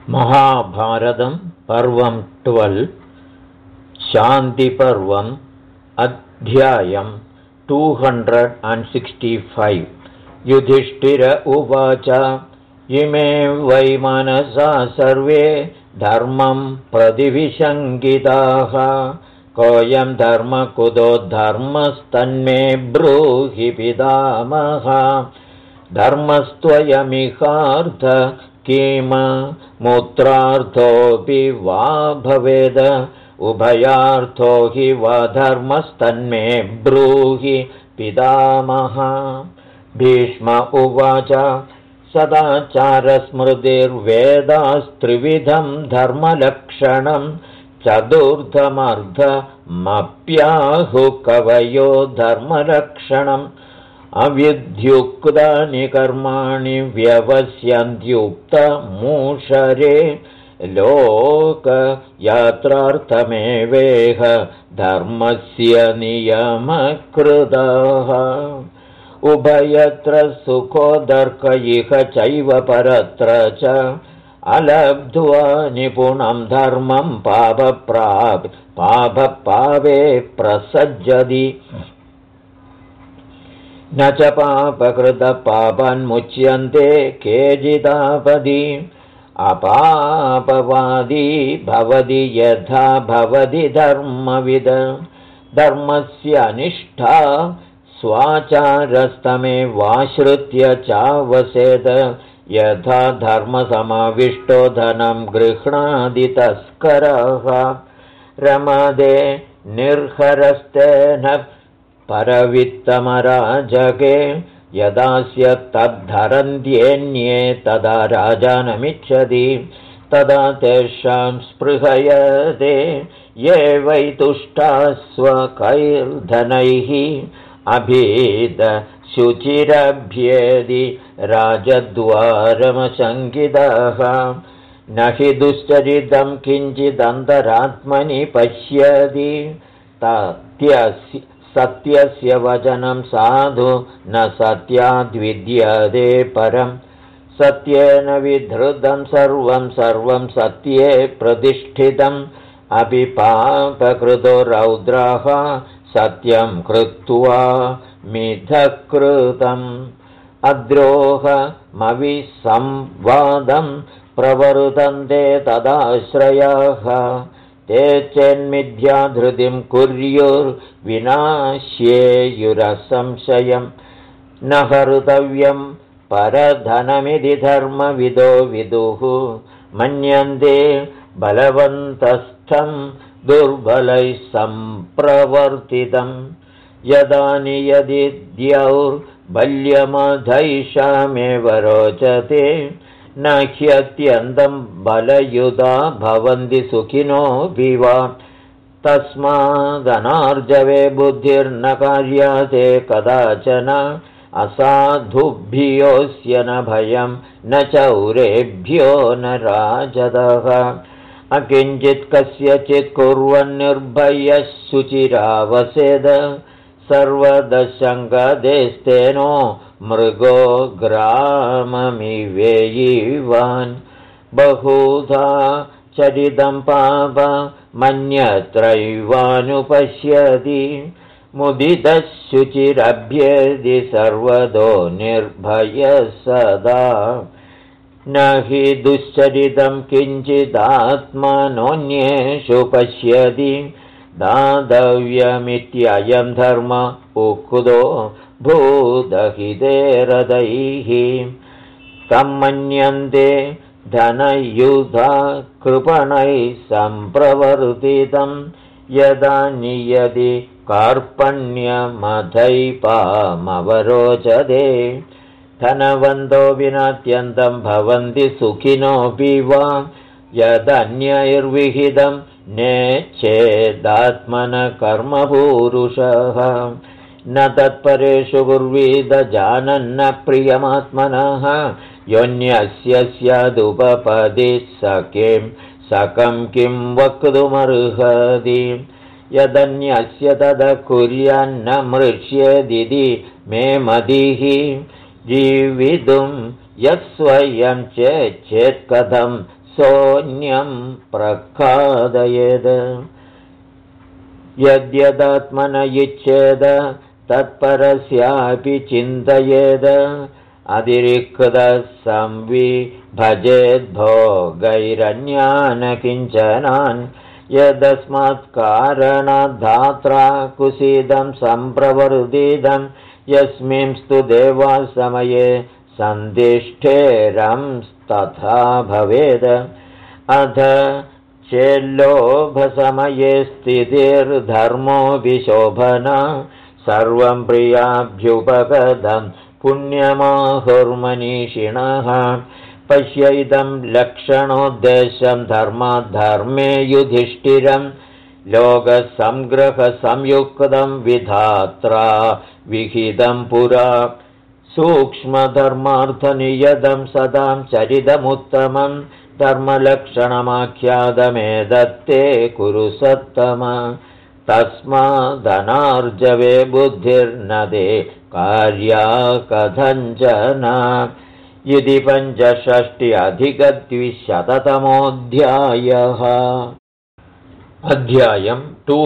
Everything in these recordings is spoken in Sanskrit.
महाभारतं पर्वं 12 शान्तिपर्वम् अध्यायं 265 युधिष्ठिर उवाच इमे वै मनसा सर्वे धर्मं प्रतिविशङ्किताः कोऽयं धर्मकुतो धर्मस्तन्मे ब्रूहि पितामह धर्मस्त्वयमिहार्थ किम मूत्रार्थोऽपि वा भवेद उभयार्थो हि वा धर्मस्तन्मे ब्रूहि पितामह भीष्म उवाच सदाचारस्मृतिर्वेदास्त्रिविधं धर्मलक्षणं चतुर्थमर्धमप्याहुः कवयो धर्मलक्षणम् अविद्युक्तानि कर्माणि व्यवस्यन्त्युक्तमूषरे लोकयात्रार्थमेवेह धर्मस्य नियमकृतः उभयत्र सुखोदर्क इह चैव परत्र च अलब्ध्वा निपुणं धर्मं पापपावे प्रसज्जति न च पापकृतपापान्मुच्यन्ते केचिदापदि अपापवादी भवति यथा भवति धर्मविद धर्मस्य अनिष्ठा स्वाचारस्तमेवाश्रित्य चावसेद यथा धर्मसमाविष्टो धनं गृह्णाति तस्करः रमदे निर्हरस्तेन परवित्तमराजके यदास्य तद्धरन्त्येन्ये तदा राजानमिच्छति तदा तेषां स्पृहयते ये वै तुष्टा स्वकैर्धनैः अभीत शुचिरभ्येदि राजद्वारमशङ्कितः न हि दुश्चरितं किञ्चिदन्तरात्मनि पश्यति सत्यस्य वचनं साधु न सत्याद्विद्यते परं सत्येन विधृतं सर्वं सत्ये प्रतिष्ठितम् अपि पापकृतो रौद्रः सत्यं कृत्वा मिथकृतम् अद्रोहमविसंवादं प्रवर्तन्ते तदाश्रयाः ते चेन्मिथ्याधृतिं कुर्युर्विनाश्येयुरसंशयं न हर्तव्यं परधनमिति धर्मविदो विदुः मन्यन्ते बलवन्तस्थं दुर्बलैः सम्प्रवर्तितं यदा नियदि द्यौर्बल्यमधैषामेव रोचते न ह्यत्यन्तं बलयुधा भवन्ति सुखिनो विवा तस्मादनार्जवे बुद्धिर्न कार्याते कदाचन असाधुभ्योऽस्य न भयं न चौरेभ्यो न राजदः अकिञ्चित् कस्यचित् कुर्वन्निर्भयः शुचिरावसेद सर्वदशङ्गदेस्तेनो मृगो ग्राममिवेयीवान् बहुधा चरितं पाप मन्यत्रैवानुपश्यति मुदितः शुचिरभ्येदि सर्वतो निर्भयः सदा न हि दुश्चरितं किञ्चिदात्मनोऽन्येषु पश्यति दातव्यमित्ययं धर्म उक्तो भूतहितेरदैः तं मन्यन्ते धनयुधा कृपणैः सम्प्रवर्तितं यदा नियति कार्पण्यमधैपामवरोचते धनवन्तो विनात्यन्तं भवन्ति सुखिनोऽपि वा यदन्यैर्विहितं नेच्छेदात्मन कर्मपूरुषः न तत्परेषु कुर्वीद जानन्न प्रियमात्मनः योऽन्यस्य स्यादुपपदि सकं किं वक्तुमर्हति यदन्यस्य तद कुर्यान्न मृष्येदिति मे मतिः जीवितुं यस्वयं चेत्कथं सोऽन्यं प्रखादयेद् यद्यदात्मन इच्छेद तत्परस्यापि चिन्तयेद् अतिरिक्तः संविभजेद्भोगैरन्यान् किञ्चनान् यदस्मात् कारणाद्धात्रा कुसीदं सम्प्रवर्धितं यस्मिंस्तु देवासमये सन्दिष्ठेरंस्तथा भवेद अथ चेल्लोभसमये स्थितिर्धर्मो विशोभना सर्वं प्रियाभ्युपगतं पुण्यमाहुर्मनीषिणः पश्यैदं लक्षणोद्देशं धर्माद्धर्मे युधिष्ठिरं लोकसंग्रहसंयुक्तं विधात्रा विहितं पुरा सूक्ष्मधर्मार्थनियतं सदां चरितमुत्तमं धर्मलक्षणमाख्यातमेदत्ते कुरु सत्तम तस्मादनार्जवे बुद्धिर्न ते कार्या कथञ्चन इति 65-द्विशततमोऽध्यायः। अध्यायं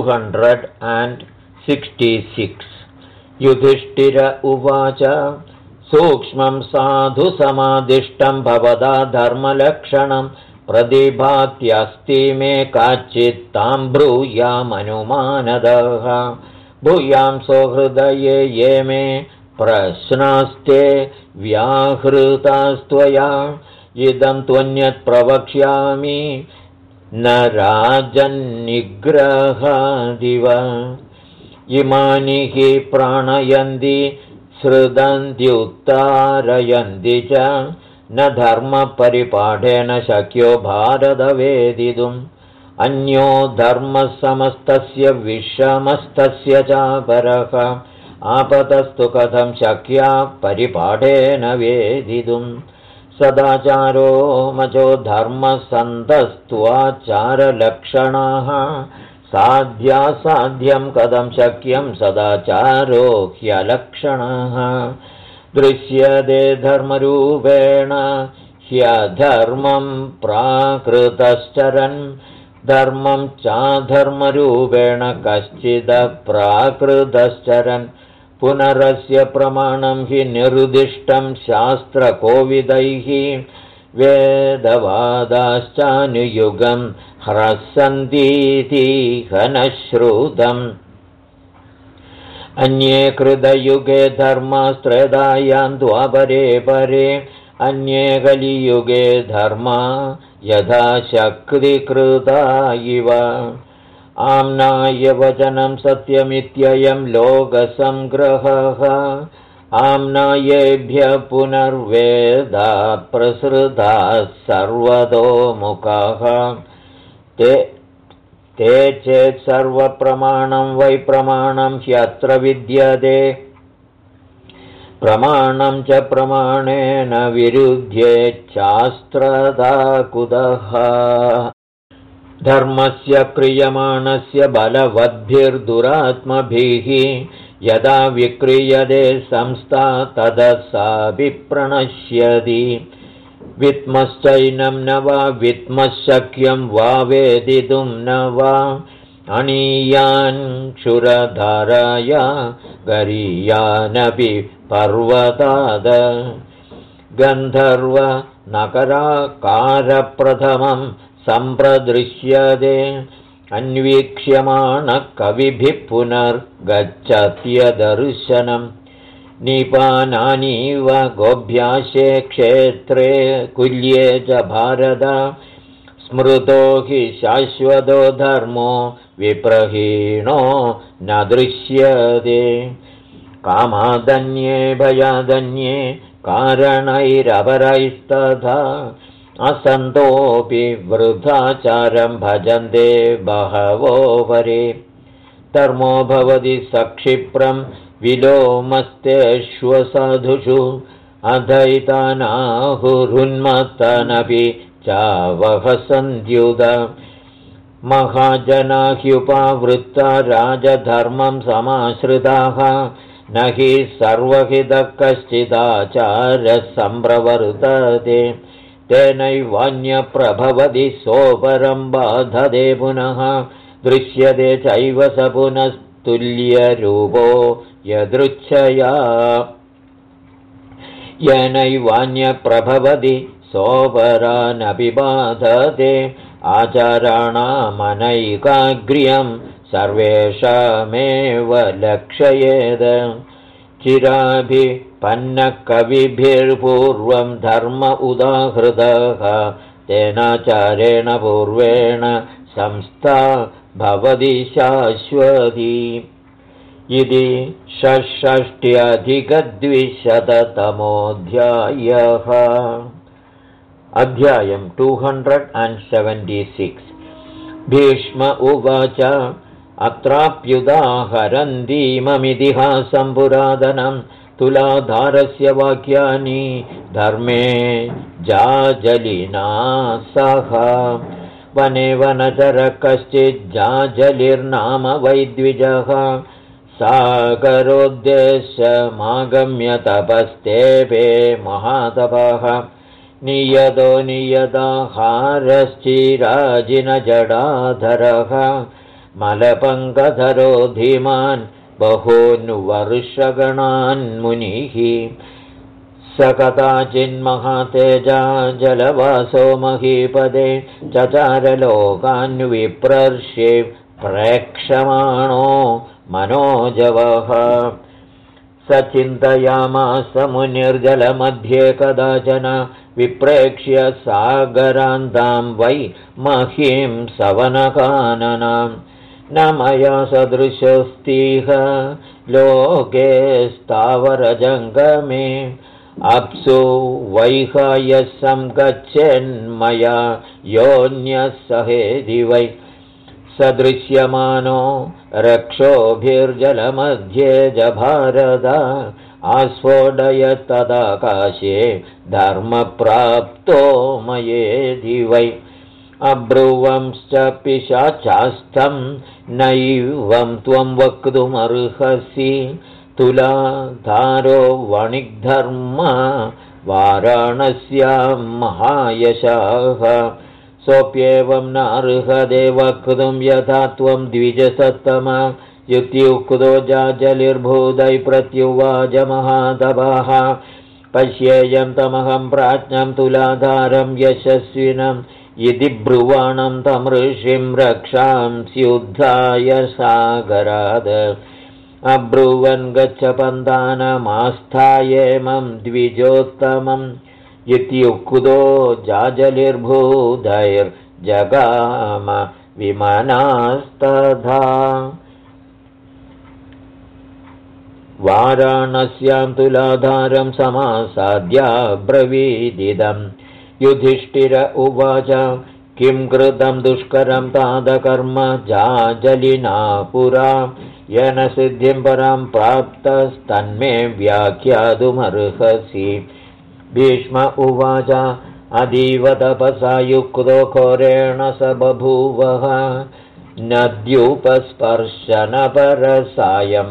266 युधिष्ठिर उवाच सूक्ष्मं साधु समादिष्टं भवदा धर्मलक्षणं प्रतिभात्यस्ति मे काचित्तां ब्रूयामनुमानदः भूयां सौहृदये ये मे प्रश्नास्ते व्याहृतास्त्वया इदं त्वन्यत् प्रवक्ष्यामि न राजन्निग्रहादिव इमानि हि प्राणयन्ति सृदन्त्युत्तारयन्ति च न धर्मपरिपाठेन शक्यो भारतवेदितुम् अन्यो धर्मसमस्तस्य विषमस्तस्य चापरः आपतस्तु कथं शक्या परिपाठेन वेदितुम् सदाचारो मजो धर्मसन्तस्त्वाचारलक्षणाः साध्यासाध्यं कथं शक्यं सदाचारो ह्यलक्षणः दृश्यते धर्मरूपेण ह्यधर्मं प्राकृतश्चरन् धर्मं चाधर्मरूपेण कश्चिदप्राकृतश्चरन् पुनरस्य प्रमाणं हि निर्दिष्टं शास्त्रकोविदैः वेदवादाश्चानुयुगं ह्रसन्तीति घनश्रुतम् अन्ये कृतयुगे धर्मास्त्रदायां द्वापरे परे अन्ये कलियुगे धर्मा यथा शक्तिकृता इव आम्नाय वचनं सत्यमित्ययं लोकसंग्रहः आम्नायेभ्यः पुनर्वेदा प्रसृताः सर्वतोमुखाः ते चेत् सर्वप्रमाणं वै प्रमाणं ह्यत्र विद्यते प्रमाणं च प्रमाणेन विरुध्येच्छास्त्रदा कुतः धर्मस्य क्रियमाणस्य बलवद्भिर्दुरात्मभिः यदा विक्रियते संस्था तदा सा विप्रणश्यति विद्मश्चैनं न वा विद्मशक्यं वा वेदितुं न वा अणीयान् क्षुरधाराया गरीयानपि पर्वताद गन्धर्व नकराकारप्रथमं सम्प्रदृश्यते अन्वीक्ष्यमाणः कविभिः पुनर्गच्छत्यदर्शनम् निपानानीव गोभ्याशे क्षेत्रे कुल्ये च भारत स्मृतो हि शाश्वतो धर्मो विप्रहीणो न दृश्यते कामादन्ये भयादन्ये कारणैरपरैस्तथा असन्तोऽपि वृथाचारं भजन्ते बहवो वरे धर्मो भवति सक्षिप्रं विलोमस्तेष्वसाधुषु अधैतानाहुरुन्मत्तनपि चावहसन्त्युत महाजनाह्युपावृत्ता राजधर्मं समाश्रिताः न हि सर्वहितः कश्चिदाचारः सम्प्रवर्तते तेनैवान्यप्रभवति सोपरं बाधते पुनः दृश्यते चैव स पुनस्तुल्यरूपो यदृच्छया येनैवान्यप्रभवति सोपरानपि बाधते आचाराणामनैकाग्र्यं सर्वेषामेव लक्षयेद चिराभिपन्नकविभिर्पूर्वं धर्म उदाहृतः तेनाचारेण पूर्वेण संस्था भवति शाश्वती इति 66अधिकद्विशततमोऽध्यायः अध्यायं 276 भीष्म उवाच अत्राप्युदाहरन्तीममितिहासं पुरातनं तुलाधारस्य वाक्यानि धर्मे जाजलिना सह वने वनचरः कश्चिज्जाजलिर्नाम वैद्विजः सागरोद्देश्यमागम्य तपस्तेपे महातपः नियतो नियताहारश्चिराजिनजडाधरः मलपङ्कधरो धीमान् बहून् वर्षगणान् मुनिः स कदाचिन्महातेजा जलवासो महीपदे चचारलोकान् विप्रर्षे प्रेक्षमाणो मनोजवः स चिन्तयामास मुनिर्जलमध्ये कदाचन विप्रेक्ष्य सागरान्तां वै महीं सवनकाननां न मया सदृशस्तिह लोके स्थावरजङ्गमे अप्सु वैहायः संगच्छन्मया योऽन्यः सहेदि वै सदृश्यमानो रक्षोभिर्जलमध्ये जभारद आस्फोटयत्तदाकाशे धर्मप्राप्तो मयेदि वै अब्रुवंश्च पिशाचास्तं नैवं त्वं वक्तुमर्हसि तुलाधारो वणिग्धर्म वाराणस्यां महायशाः सोऽप्येवं नार्हते वक्तुं यथा त्वं द्विजसत्तम युत्युक्तो जाजलिर्भूतै प्रत्युवाच महातपः पश्येयं तमहं प्राज्ञं तुलाधारं यशस्विनम् इति ब्रुवाणं तं ऋषिं रक्षांस्युद्धाय सागराद अब्रुवन् गच्छ पन्थानमास्थायेमं द्विजोत्तमम् इत्युक्तो जाजलिर्भूतैर्जगाम विमानास्तथा वाराणस्यां तुलाधारं समासाद्याब्रवीदिदम् युधिष्ठिर उवाच किं कृतं दुष्करं तादकर्म जाजलिना पुरा येन सिद्धिं परां प्राप्तस्तन्मे व्याख्यातुमर्हसि भीष्म उवाच अतीव तपसा युक्तो घोरेण स बभूवः नद्युपस्पर्शनपरसायं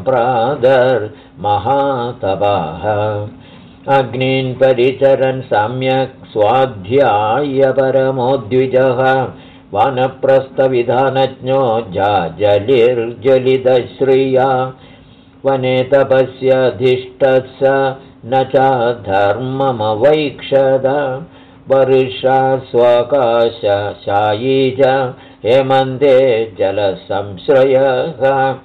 प्रादर्महातपः अग्नीन् परिचरन् सम्यक् स्वाध्यायपरमोद्विजः वानप्रस्थविधानज्ञो जाजलिर्ज्वलितश्रिया वने तपस्यधिष्ठः स न चाधर्ममवैक्षद वर्षा स्वाकाशशायी च हेमन्ते जलसंश्रयः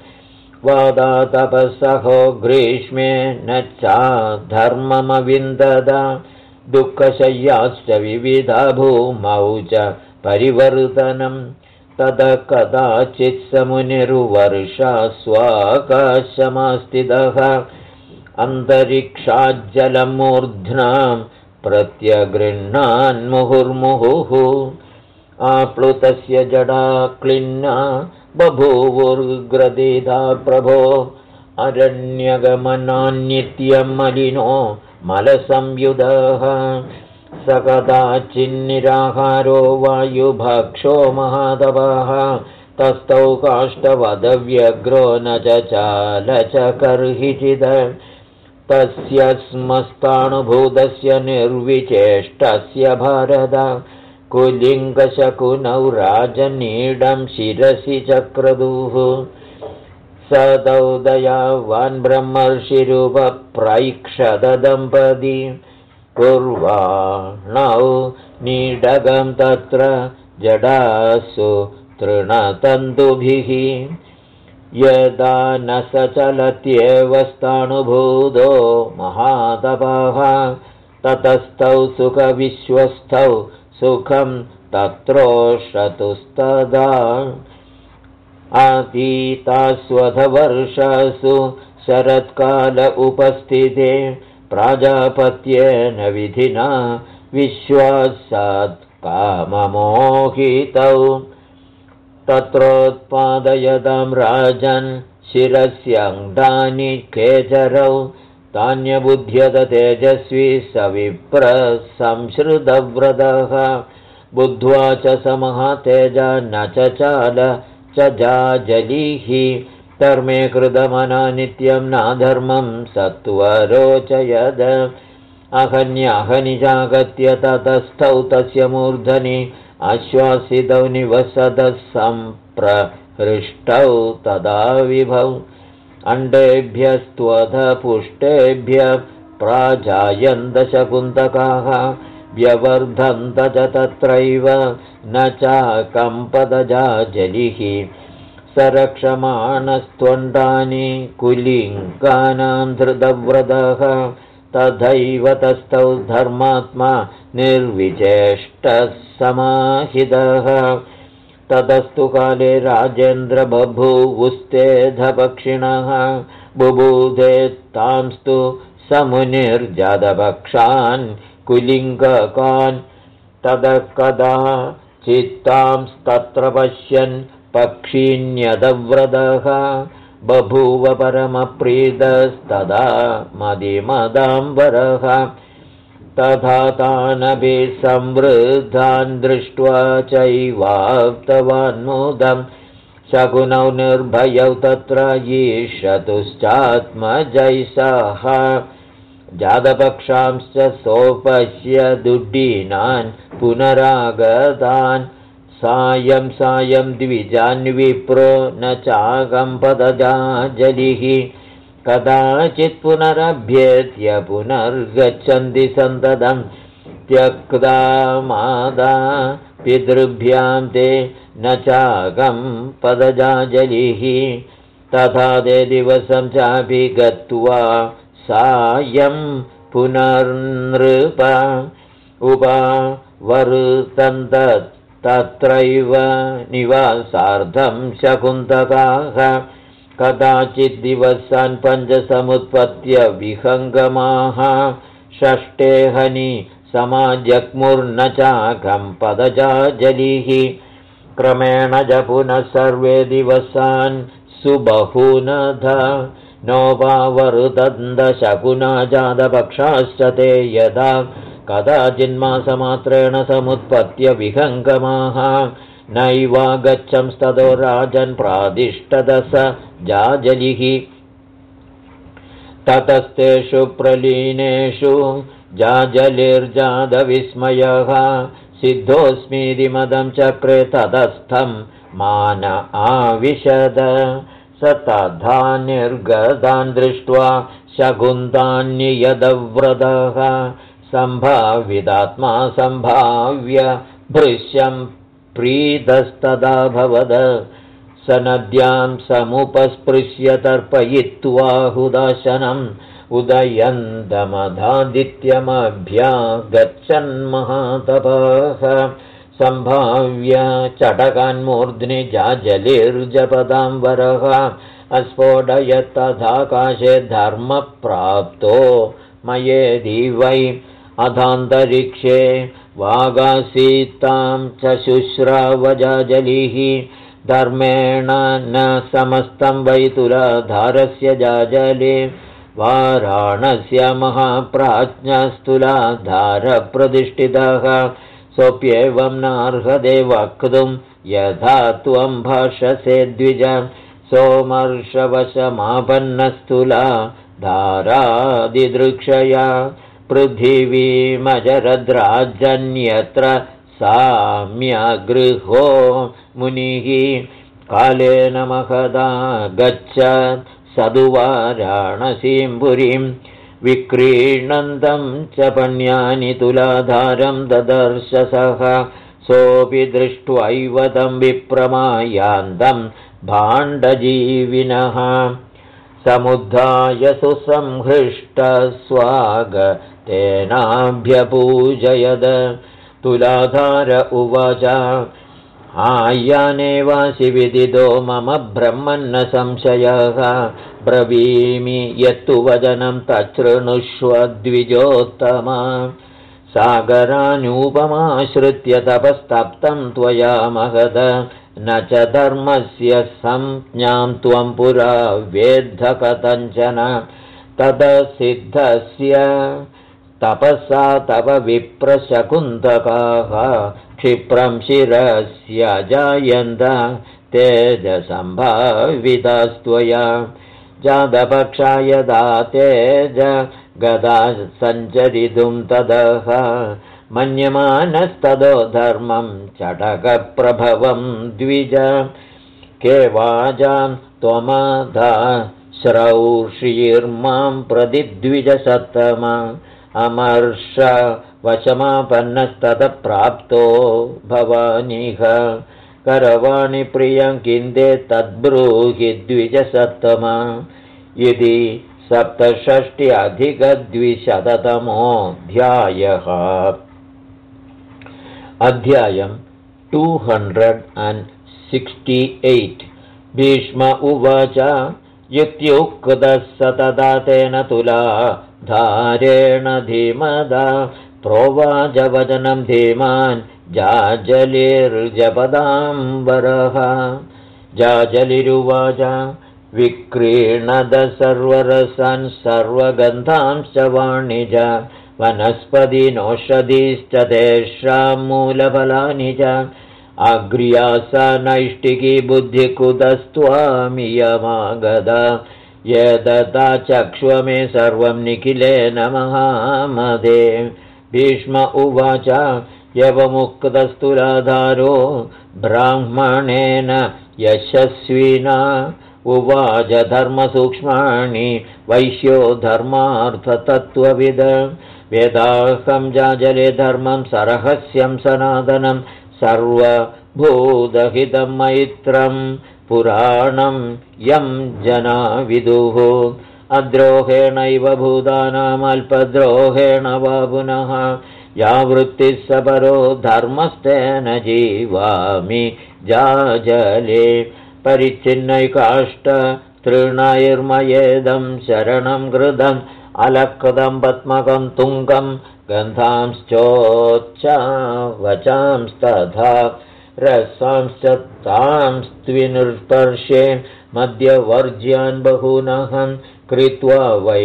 वादातपसहो ग्रीष्मे न चाधर्ममविन्दद दुःखशय्याश्च विविधा भूमौ च परिवर्तनं तद कदाचित् स मुनिर्वर्षा स्वाकाशमास्थितः अन्तरिक्षाज्जलं मूर्ध्नां प्रत्यगृह्णान् मुहुर्मुहुः आप्लुतस्य जडा क्लिन्ना बभूवुर्ग्रदिधा प्रभो अरण्यगमनान्नित्यं मलिनो मलसंयुधः स कदाचिन्निराहारो वायुभक्षो महातपः तस्थौ काष्ठवदव्यग्रो न च चाल च कर्हिचिद तस्य स्मस्तानुभूतस्य निर्विचेष्टस्य भारत कुलिङ्गशकुनौ राजनीडं शिरसि चक्रदुः स तौ दयावान् ब्रह्मर्षिरुपप्रैक्षदम्पती कुर्वाणौ नीडगं तत्र जडासु तृणतन्तुभिः यदा न स चलत्येव स्थाणुभूतो महातपः ततस्थौ सुखविश्वस्थौ सुखं तत्रोषतुस्तदा अतीतास्वधवर्षासु शरत्काल उपस्थिते प्राजापत्येन विधिना विश्वासात् काममोहितौ तत्रोत्पादयतां राजन् शिरस्यङ्गानि केचरौ तान्यबुध्यत तेजस्वी स विप्रसंश्रुतव्रतः बुद्ध्वा च समः तेजा न चचाल च जाजलिः धर्मे कृतमना नित्यं नाधर्मं सत्वरोचयद अहन्याहनिजागत्य ततस्थौ तस्य मूर्धनि आश्वासितौ निवसतः सम्प्रहृष्टौ तदा विभौ अण्डेभ्यस्त्वधपुष्टेभ्यः प्राजायन्तशकुन्तकाः व्यवर्धन्त च तत्रैव न चाकम्पदजाजलिः सरक्षमाणस्त्वण्डानि कुलिङ्गानां धृतव्रतः तथैव तस्थौ धर्मात्मा निर्विचेष्टः समाहितः ततस्तु काले राजेन्द्र बभूवुस्तेधपक्षिणः बुबुधे तांस्तु समुनिर्जातपक्षान् कुलिङ्गकान् ततः कदा चित्तांस्तत्र पश्यन् पक्षीन्यदव्रतः बभूव परमप्रीतस्तदा मदिमदाम्बरः तथा तानपि संवृद्धान् दृष्ट्वा चैवाप्तवान्मुदं शकुनौ निर्भयौ तत्र ईशतुश्चात्मजैषः जातपक्षांश्च सोपश्य दुड्डीनान् पुनरागतान् सायं सायं द्विजान्विप्रो न चाकम्पदजाजलिः कदाचित् पुनरभ्येत्य पुनर्गच्छन्ति सन्ततं त्यक्ता मादा पितृभ्यां ते न चाकम्पदजाजलिः तथा ते दिवसं चापि गत्वा सायं पुनर्नृप उपवर्तन्त तत्रैव निवासार्थं शकुन्तकाः कदाचित् दिवसान् पञ्चसमुत्पत्य विहङ्गमाः षष्ठे हनि समाजग्मुर्न चाकम्पदजाजलिः क्रमेण च पुनः सर्वे दिवसान् सुबहूनध नोपावरुदन्त शकुना जातपक्षाश्च ते यदा कदाचिन्मासमात्रेण समुत्पत्य विहङ्गमाः नैवागच्छंस्ततो राजन् प्रादिष्टदस जाजलिः ततस्तेषु प्रलीनेषु जाजलिर्जातविस्मयः सिद्धोऽस्मीति मदं चक्रे ततस्थं मान आविशद स तथा निर्गतान् दृष्ट्वा शकुन्तान्ययदव्रतः सम्भावितात्मा सम्भाव्य भृश्यं प्रीतस्तदा भवद स नद्यां समुपस्पृश्य तर्पयित्वा हुदाशनम् उदयन्तमधादित्यमभ्यागच्छन्महातपः सम्भाव्य चटकान्मूर्ध्नि जाजलिर्जपदां वरः अस्फोटयत्तथाकाशे धर्मप्राप्तो मयेदि वै अधान्तरिक्षे वागासीतां च शुश्रावजाजलिः धर्मेण न समस्तं वै तुलाधारस्य जाजले वाराणस्य महाप्राज्ञस्तुलाधारप्रतिष्ठितः सोऽप्येवं नार्हते वक्तुं यथा त्वं भाषसे द्विज सोमर्षवशमापन्नस्तुला धारादिदृक्षया पृथिवीमजरद्राजन्यत्र साम्यगृहो मुनिः कालेन महदा गच्छत् सदुवाराणसीं पुरीं विक्रीणन्तं च पण्यानि तुलाधारं ददर्श सः सोऽपि दृष्ट्वैव तं विप्रमायान्तं भाण्डजीविनः समुद्धाय सुसंहृष्टस्वागतेनाभ्यपूजयद तुलाधार उवाच आयानेवासि विदितो मम ब्रह्मन्न संशयः ब्रवीमि यत्तु वचनं तच्छृणुष्व द्विजोत्तम सागरानुपमाश्रित्य तपस्तप्तं त्वया महद न च धर्मस्य संज्ञां त्वं पुरा वेद्ध कथञ्चन तदसिद्धस्य तपसा तव विप्रशकुन्तकाः क्षिप्रं शिरस्य जायन्त तेजसम्भावितास्त्वया जातपक्षा यदा तेज गदा सञ्चरितुं तदः मन्यमानस्तदो धर्मं चटकप्रभवं द्विज केवाजां त्वमधा श्रौषीर्मां प्रति द्विजसत्तम अमर्ष वशमापन्नस्ततः प्राप्तो भवानिह करवाणि प्रियं किन्दे तद्ब्रूहि द्विजसत्तम इति 67-अधिक-200तमोऽध्यायः अध्यायम् 268 भीष्म उवाच युक्त्युक्तः स तदा तेन तुला धारेण धीमदा प्रोवाचवचनं धीमान् जाजलिर्जपदाम्बरः जाजलिरुवाच विक्रीणद सर्वरसान् सर्वगन्धांश्च वाणिज वनस्पतिनौषधीश्च तेषां मूलफलानि च अग्र्यासा बुद्धिकुतस्त्वामियमागद यदता चक्ष्वमे सर्वं निखिलेन महामदे भीष्म उवाच यवमुक्तस्तुलाधारो ब्राह्मणेन यशस्विना उवाच धर्मसूक्ष्माणि वैश्यो धर्मार्थतत्त्वविद वेदाहं जाजले धर्मं सरहस्यं सनातनं सर्वभूतहितं मैत्रं पुराणं यं जना विदुः अद्रोहेणैव भूतानामल्पद्रोहेण वा पुनः या वृत्तिः स परो धर्मस्तेन जीवामि जाजले परिच्छिन्नैकाष्ठ तृणैर्मयेदं शरणं कृतम् अलकृतं पद्मकं तुङ्गं गन्धांश्चोच्चावचांस्तथा रसांश्च तांस्त्विनिर्स्पर्शे मध्यवर्ज्यान् बहूनहं कृत्वा वै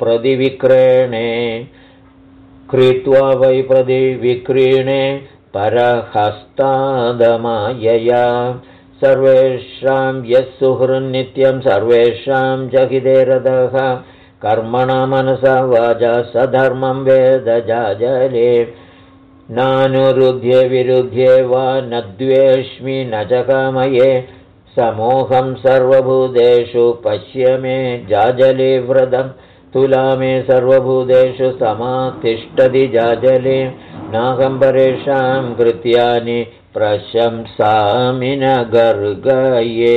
प्रतिविक्रीणे परहस्तादमायया सर्वेषां यः सुहृन्नित्यं सर्वेषां जहिदेरदः कर्मणा मनसा वाचा सधर्मं वेद जाजले नानुरुध्ये विरुध्ये वा न द्वेष्मि न च कामये समोहं सर्वभूतेषु पश्य मे जाजले व्रतं तुला मे सर्वभूतेषु समातिष्ठति जाजले नाहं परेषां कृत्यानि प्रशंसामि न गर्गये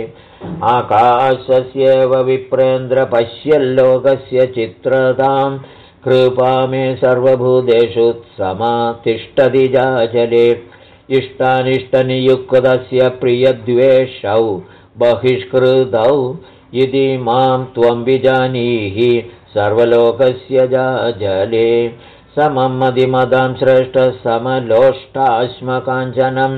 आकाशस्येव विप्रेन्द्र पश्यल्लोकस्य चित्रतां कृपा मे सर्वभूतेषु समातिष्ठति जाजले इष्टानिष्टनियुक्तस्य प्रियद्वेषौ बहिष्कृतौ इति मां त्वं विजानीहि सर्वलोकस्य जाजले समं मदिमदां श्रेष्ठः समलोष्टाश्मकाञ्चनं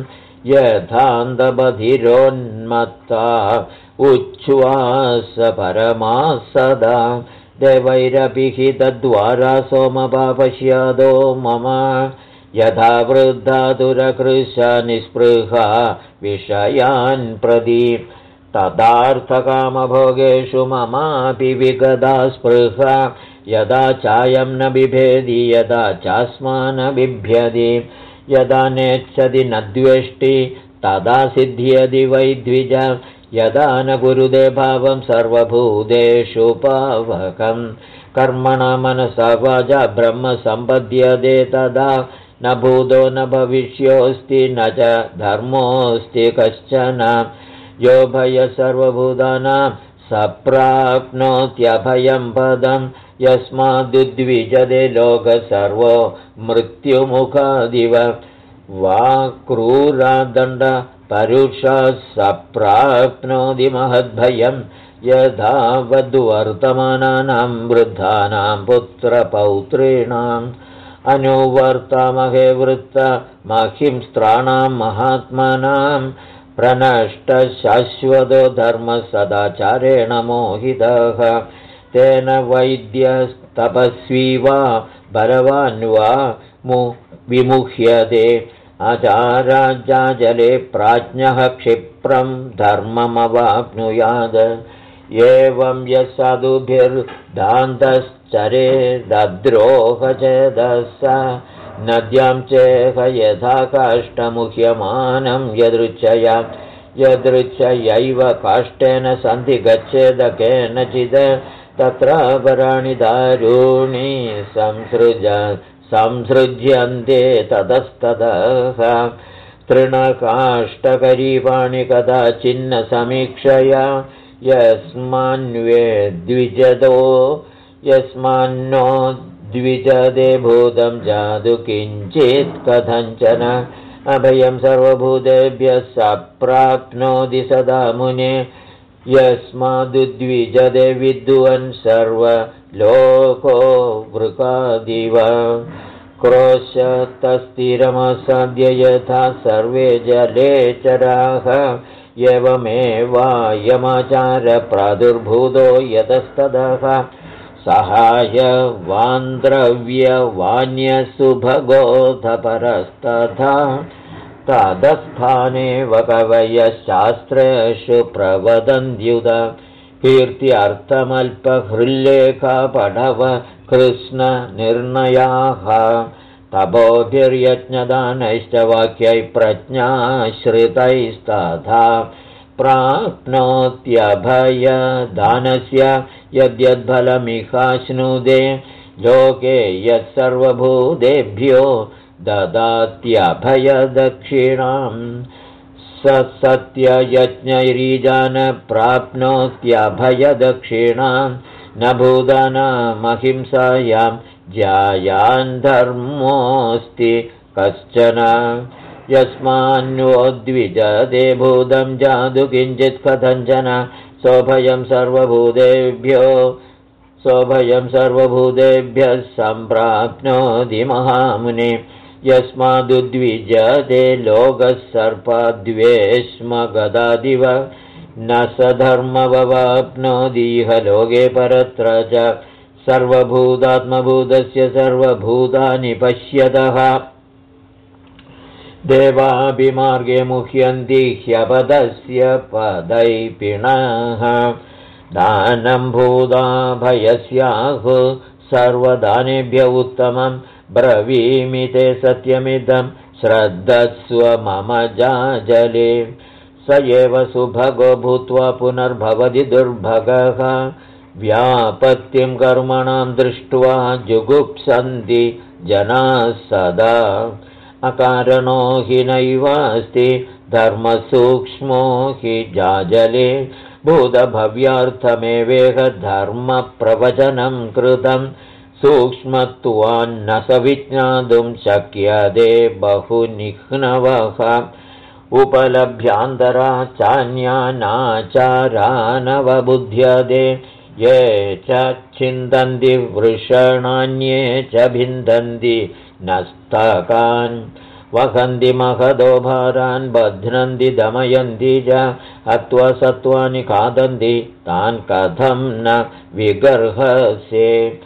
यथान्धबधिरोन्मत्ता उच्छ्वास परमा सदा देवैरभिहितद्वारा सोमपापश्यादो मम यथा वृद्धा दुरकृशा निःस्पृहा विषयान् प्रति तदार्थकामभोगेषु ममापि विगदा स्पृहा यदा चायं न बिभेदि यदा चास्मा न बिभ्यति यदा नेच्छति न द्वेष्टि तदा सिद्ध्यति वै द्विज यदा न कुरुते भावं सर्वभूतेषु पावकम् कर्मणा मनसा वाचा ब्रह्म सम्पद्यते तदा न भूतो न भविष्योऽस्ति न च धर्मोऽस्ति कश्चन यो भय सर्वभूतानां सप्राप्नोत्यभयं पदं यस्माद्विजते लोकः सर्वो मृत्युमुखादिव वा क्रूरादण्ड परुषः सप्राप्नोति महद्भयं यथा वद्वर्तमानानां वृद्धानां पुत्रपौत्रीणाम् अनुवर्तामहे वृत्त महिंस्त्राणां महात्मनां प्रनष्टशाश्वतो धर्मः सदाचारेण मोहितः तेन वैद्यस्तपस्वी वा बलवान् वा विमुह्यते आचाराज्जाजले प्राज्ञः क्षिप्रं धर्ममवाप्नुयात् एवं यः साधुभिर्दान्तश्चरेद्रोहचेदः नद्यां चेह यथा काष्ठमुह्यमानं यदृच्छयैव काष्ठेन सन्धि गच्छेद केनचित् तत्र वराणि दारूणि संसृज्यन्ते ततस्ततः तृणकाष्ठकरीपाणि कदाचिन्न समीक्षया यस्मान्नो द्विजदे भूतं जातु किञ्चित् कथञ्चन अभयं सर्वभूतेभ्यः सप्राप्नोति सदा मुने यस्माद्विजदे विद्वन् सर्वलोको वृकादिव क्रोशतस्थिरमसाद्य यथा सर्वे जलेचराः एवमेवायमाचार प्रादुर्भूतो यतस्ततः सहायवान्द्रव्यवान्यसुभगोधपरस्तथा तदस्थानेव कवयशास्त्रेषु प्रवदन्त्युत कीर्त्यर्थमल्पहृल्लेखपटव कृष्णनिर्णयाः तपोभिर्यज्ञदानैश्च वाक्यैः प्रज्ञाश्रितैस्तथा प्राप्नोत्यभयदानस्य यद्यद्फलमिहाश्नुदे लोके यत्सर्वभूतेभ्यो ददात्यभयदक्षिणां स सत्ययज्ञैरीजान प्राप्नोत्यभयदक्षिणां न भूतानामहिंसायां ज्यायान् धर्मोऽस्ति कश्चन यस्मान्नोद्विजते भूतं जातु किञ्चित् कथञ्चन सोभयं सर्वभूतेभ्यः सम्प्राप्नोति महामुने यस्मादुद्विजते लोकः सर्पाद्वेष्म गदादिव न स धर्मववाप्नोतीह लोके परत्र च सर्वभूतात्मभूतस्य सर्वभूतानि पश्यतः देवाभिमार्गे मुह्यन्ति ह्यपदस्य पदैपिणः दानं भूताभयस्याहु सर्वदानेभ्य उत्तमं ब्रवीमि ते सत्यमिदं श्रद्धस्व मम जाजले स एव सुभगो भूत्वा पुनर्भवति दुर्भगः व्यापत्तिं कर्मणां दृष्ट्वा जुगुप्सन्ति जनाः सदा अकारणो हि नैवास्ति धर्मसूक्ष्मो हि जाजले भूतभव्यार्थमेवेह धर्मप्रवचनं कृतं सूक्ष्मत्वान्न स विज्ञातुं शक्यते बहुनिघ्नवः उपलभ्यान्तरा चान्यानाचारानवबुध्यते ये च छिन्दन्ति वृषणान्ये च भिन्दन्ति नस्तकान् वहन्ति महदो भारान् बध्नन्ति दमयन्ति च हत्वा सत्त्वानि खादन्ति तान् कथं न विगर्हसे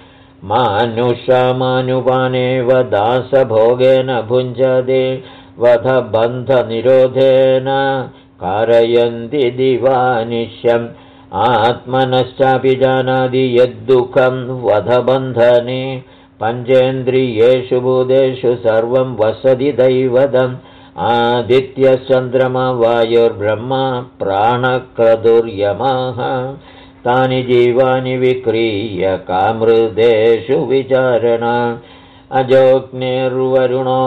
मानुषमानुपानेव दासभोगेन भुञ्जते वधबन्धनिरोधेन कारयन्ति दिवानिशम् आत्मनश्चापि जानाति यद्दुःखं वधबन्धने पञ्चेन्द्रियेषु भूतेषु सर्वं वसति दैवतम् आदित्यश्चन्द्रमा वायुर्ब्रह्मा प्राणक्रतुर्यमः तानि जीवानि विक्रीय कामृतेषु विचारणा अजोऽग्निर्वरुणो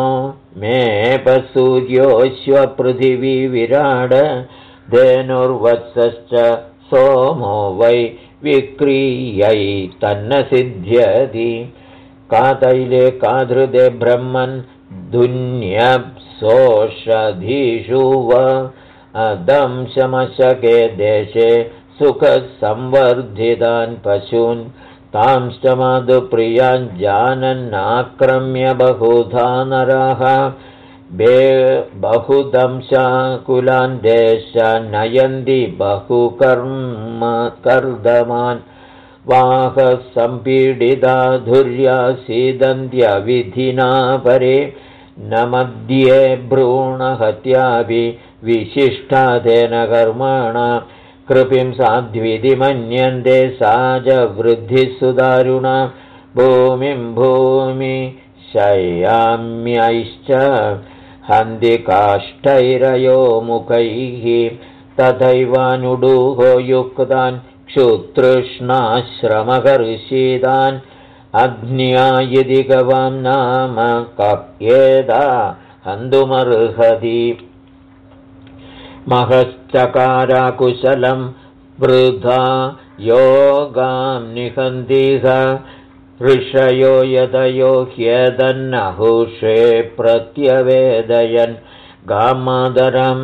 मेपसूर्योऽश्वपृथिवी विराड धेनुर्वत्सश्च सोमो वै विक्रीयै तन्न सिद्ध्यति कातैले काधृते ब्रह्मन् धुन्यप्सोषधीषु वा अदंशमशके देशे सुखसंवर्धितान् पशून् तांश्च मधुप्रियान् जानन्नाक्रम्य बहुधा नरः बहुदंशाकुलान् देशान् नयन्ति बहुकर्दमान् वाहसम्पीडिता धुर्या सीदन्त्यविधिना परे न मध्ये भ्रूणहत्यापि विशिष्टादेन कर्मणा कृपिं साध्विति मन्यन्ते सा च वृद्धिः सुदारुणा भूमिं भूमिशय्याम्यैश्च हन्ति काष्ठैरयो मुखैः तथैवानुडुहो युक्तान् क्षुतृष्णाश्रमकर्षितान् अग्न्या यदि गवां नाम कप्येदा हन्तुमर्हति महश्चकाराकुशलं वृथा योगां निहन्तिह ऋषयो यदयो ह्यदन्नहुषे प्रत्यवेदयन् गामादरं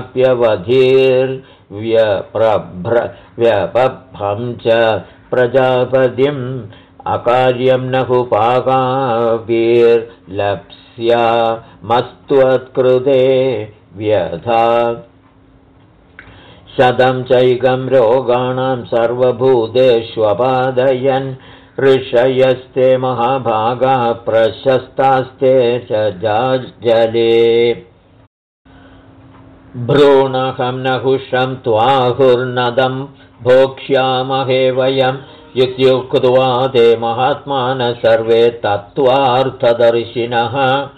चाप्यवधीर्व्यपभं च प्रजापतिम् अकार्यं नहुपागाभिर्लप्स्यामस्त्वत्कृते व्यथा शतं चैकं रोगाणां सर्वभूतेष्वपादयन् ऋषयस्ते महाभागा प्रशस्तास्ते च जाज्जले भ्रूणहं नहुषं त्वाहुर्नदं भोक्ष्यामहे वयम् इत्युक्त्वा ते महात्मानः सर्वे तत्त्वार्थदर्शिनः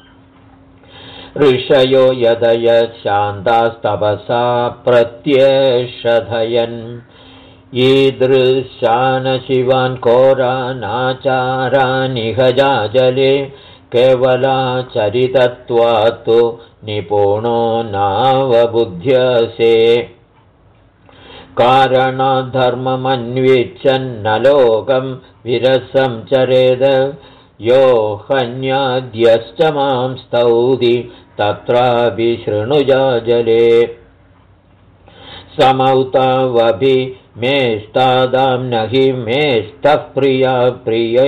ऋषयो यदय शान्तास्तपसा प्रत्येषधयन् ईदृशान् शिवान् घोरानाचारानिह जाजले केवलाचरितत्वात्तु निपुणो नावबुध्यसे कारणधर्ममन्विच्छन्न लोकं विरसं चरेद यो हन्याद्यश्च मां स्तौति तत्रापि शृणुजाजले समौतावभि मेस्तादां न हि मेस्तः प्रिया प्रिये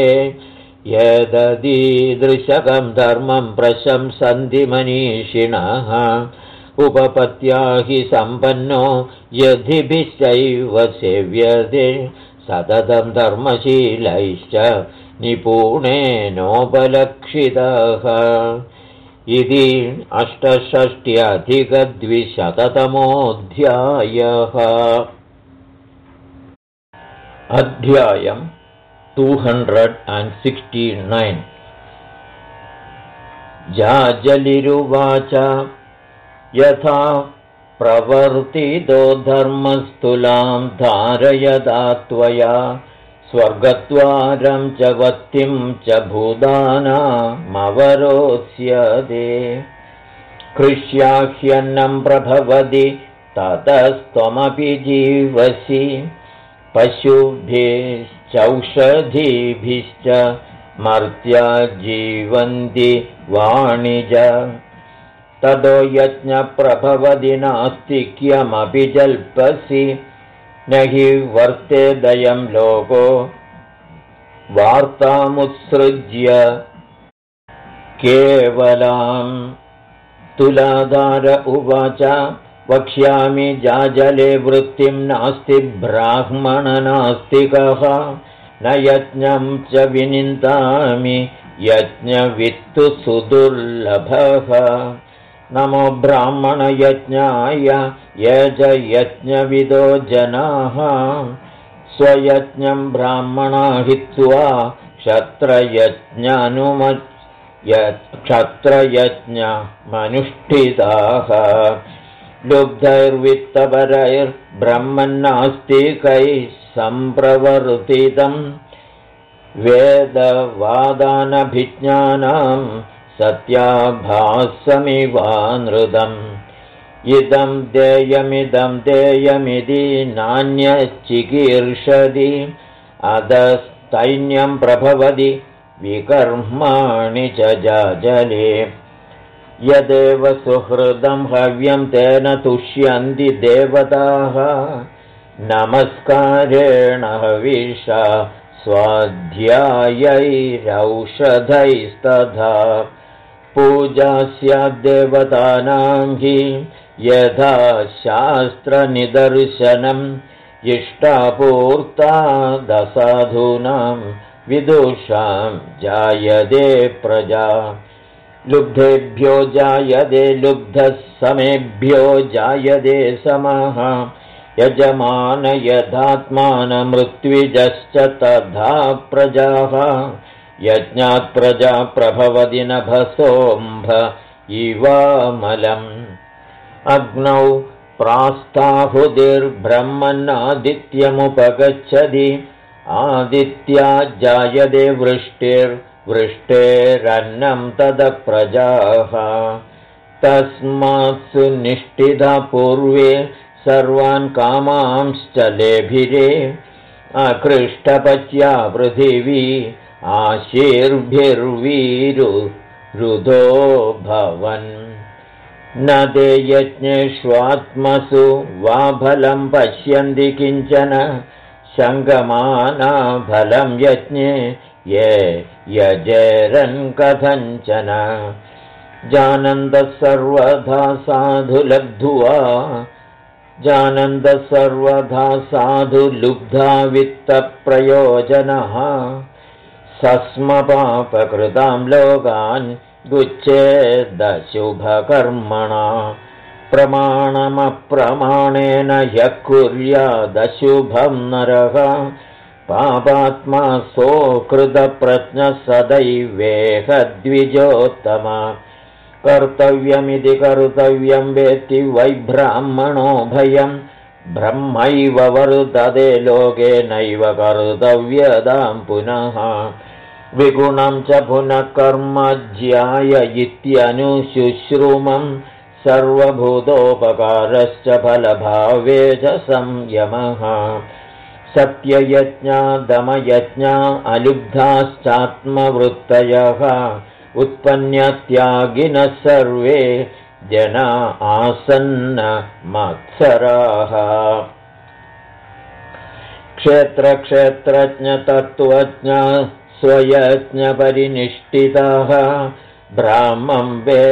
यदीदृशकं धर्मं प्रशंसन्ति मनीषिणः उपपत्या हि सम्पन्नो यदिभिश्चैव सेव्यते सततं धर्मशीलैश्च निपुणेनोपलक्षितः इति 68-अधिक-200तमोऽध्यायः अध्यायम् 269 जाजलिरुवाच यथा प्रवर्तितो धर्मस्तुलां धारयदा त्वया स्वर्गद्वारं च वत्तिं च भूतानामवरोत्स्यते कृष्याह्यन्नं प्रभवति ततस्त्वमपि जीवसि पशुभिश्चौषधीभिश्च मर्त्या जीवन्ति वाणिज ततो यज्ञप्रभवति नास्तिक्यमपि जल्पसि न हि वर्तेदयं लोको वार्तामुत्सृज्य केवलां तुलाधार उवाच वक्ष्यामि जाजले वृत्तिं नास्ति ब्राह्मणनास्तिकः न यज्ञं च विनिन्दामि यज्ञवित्तु सुदुर्लभः नमो ब्राह्मणयज्ञाय यजयज्ञविदो जनाः स्वयज्ञं ब्राह्मणा हित्वा क्षत्रयज्ञमनुष्ठिताः लुब्धैर्वित्तपरैर्ब्रह्मन्नास्तिकैः सम्प्रवर्तितं वेदवादानभिज्ञानं सत्याभासमिवानृतम् इदं देयमिति नान्यच्चिकीर्षति अधस्तैन्यं प्रभवति विकर्माणि च जाजले यदेव सुहृदं हव्यं तेन तुष्यन्ति देवताः नमस्कारेण हविषा स्वाध्यायैरौषधैस्तथा पूजा स्याद्देवतानां हि यथा शास्त्रनिदर्शनम् इष्टापूर्तादसाधूनां विदुषां जायते प्रजा लुब्धेभ्यो जायते लुब्धः समेभ्यो जायते समः यजमान यथात्मानमृत्विजश्च तथा प्रजाः यज्ञात् प्रजा प्रभवति नभसोऽम्भ इवामलम् अग्नौ प्रास्ताहुतिर्ब्रह्मन्नादित्यमुपगच्छति आदित्या जायते वृष्टेरन्नं तदप्रजाः तस्मात् सुनिष्ठिता पूर्वे सर्वान् कामांश्च लेभिरे अकृष्टपच्या पृथिवी आशीर्भिर्वीरुरुधो भवन् न ते यज्ञेष्वात्मसु वा फलं पश्यन्ति किञ्चन शङ्कमाना फलं यज्ञे ये यजेरन् कथञ्चन जानन्तः सर्वथा साधु लब्ध्वा जानन्तः सर्वथा साधु लुब्धा वित्तप्रयोजनः सस्मपापकृतां लोकान् गुच्छेदशुभकर्मणा प्रमाणमप्रमाणेन ह्यः कुर्यादशुभं नरः पापात्मा सोऽकृतप्रज्ञः सदैवेह द्विजोत्तम कर्तव्यमिति कर्तव्यं वेत्ति वै ब्राह्मणो भयं ब्रह्मैव वर्तते लोके नैव कर्तव्यतां पुनः विगुणं च पुनः कर्म ज्याय इत्यनुशुश्रुमं सर्वभूतोपकारश्च फलभावे च संयमः सत्ययज्ञा दमयज्ञा अलुब्धाश्चात्मवृत्तयः उत्पन्नत्यागिनः सर्वे जना आसन्न मत्सराः क्षेत्रक्षेत्रज्ञतत्त्वज्ञा स्वयज्ञपरिनिष्ठिताः ब्राह्मं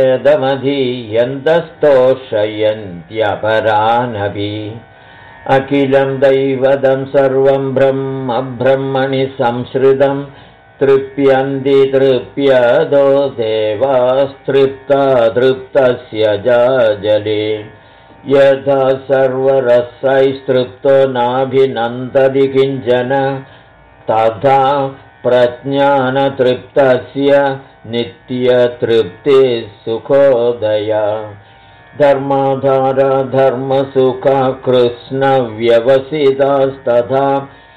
वेदमधीयन्तस्तोषयन्त्यपरानपि अखिलं दैवतं सर्वं ब्रह्म ब्रह्मणि संश्रितं तृप्यन्ति तृप्यदो देवास्तृप्ता तृप्तस्य जाजले यथा सर्वरसैस्तृप्तो नाभिनन्दति किञ्चन तथा प्रज्ञानतृप्तस्य नित्यतृप्तिः सुखोदया धर्माधारा धर्मसुखा कृष्णव्यवसितास्तथा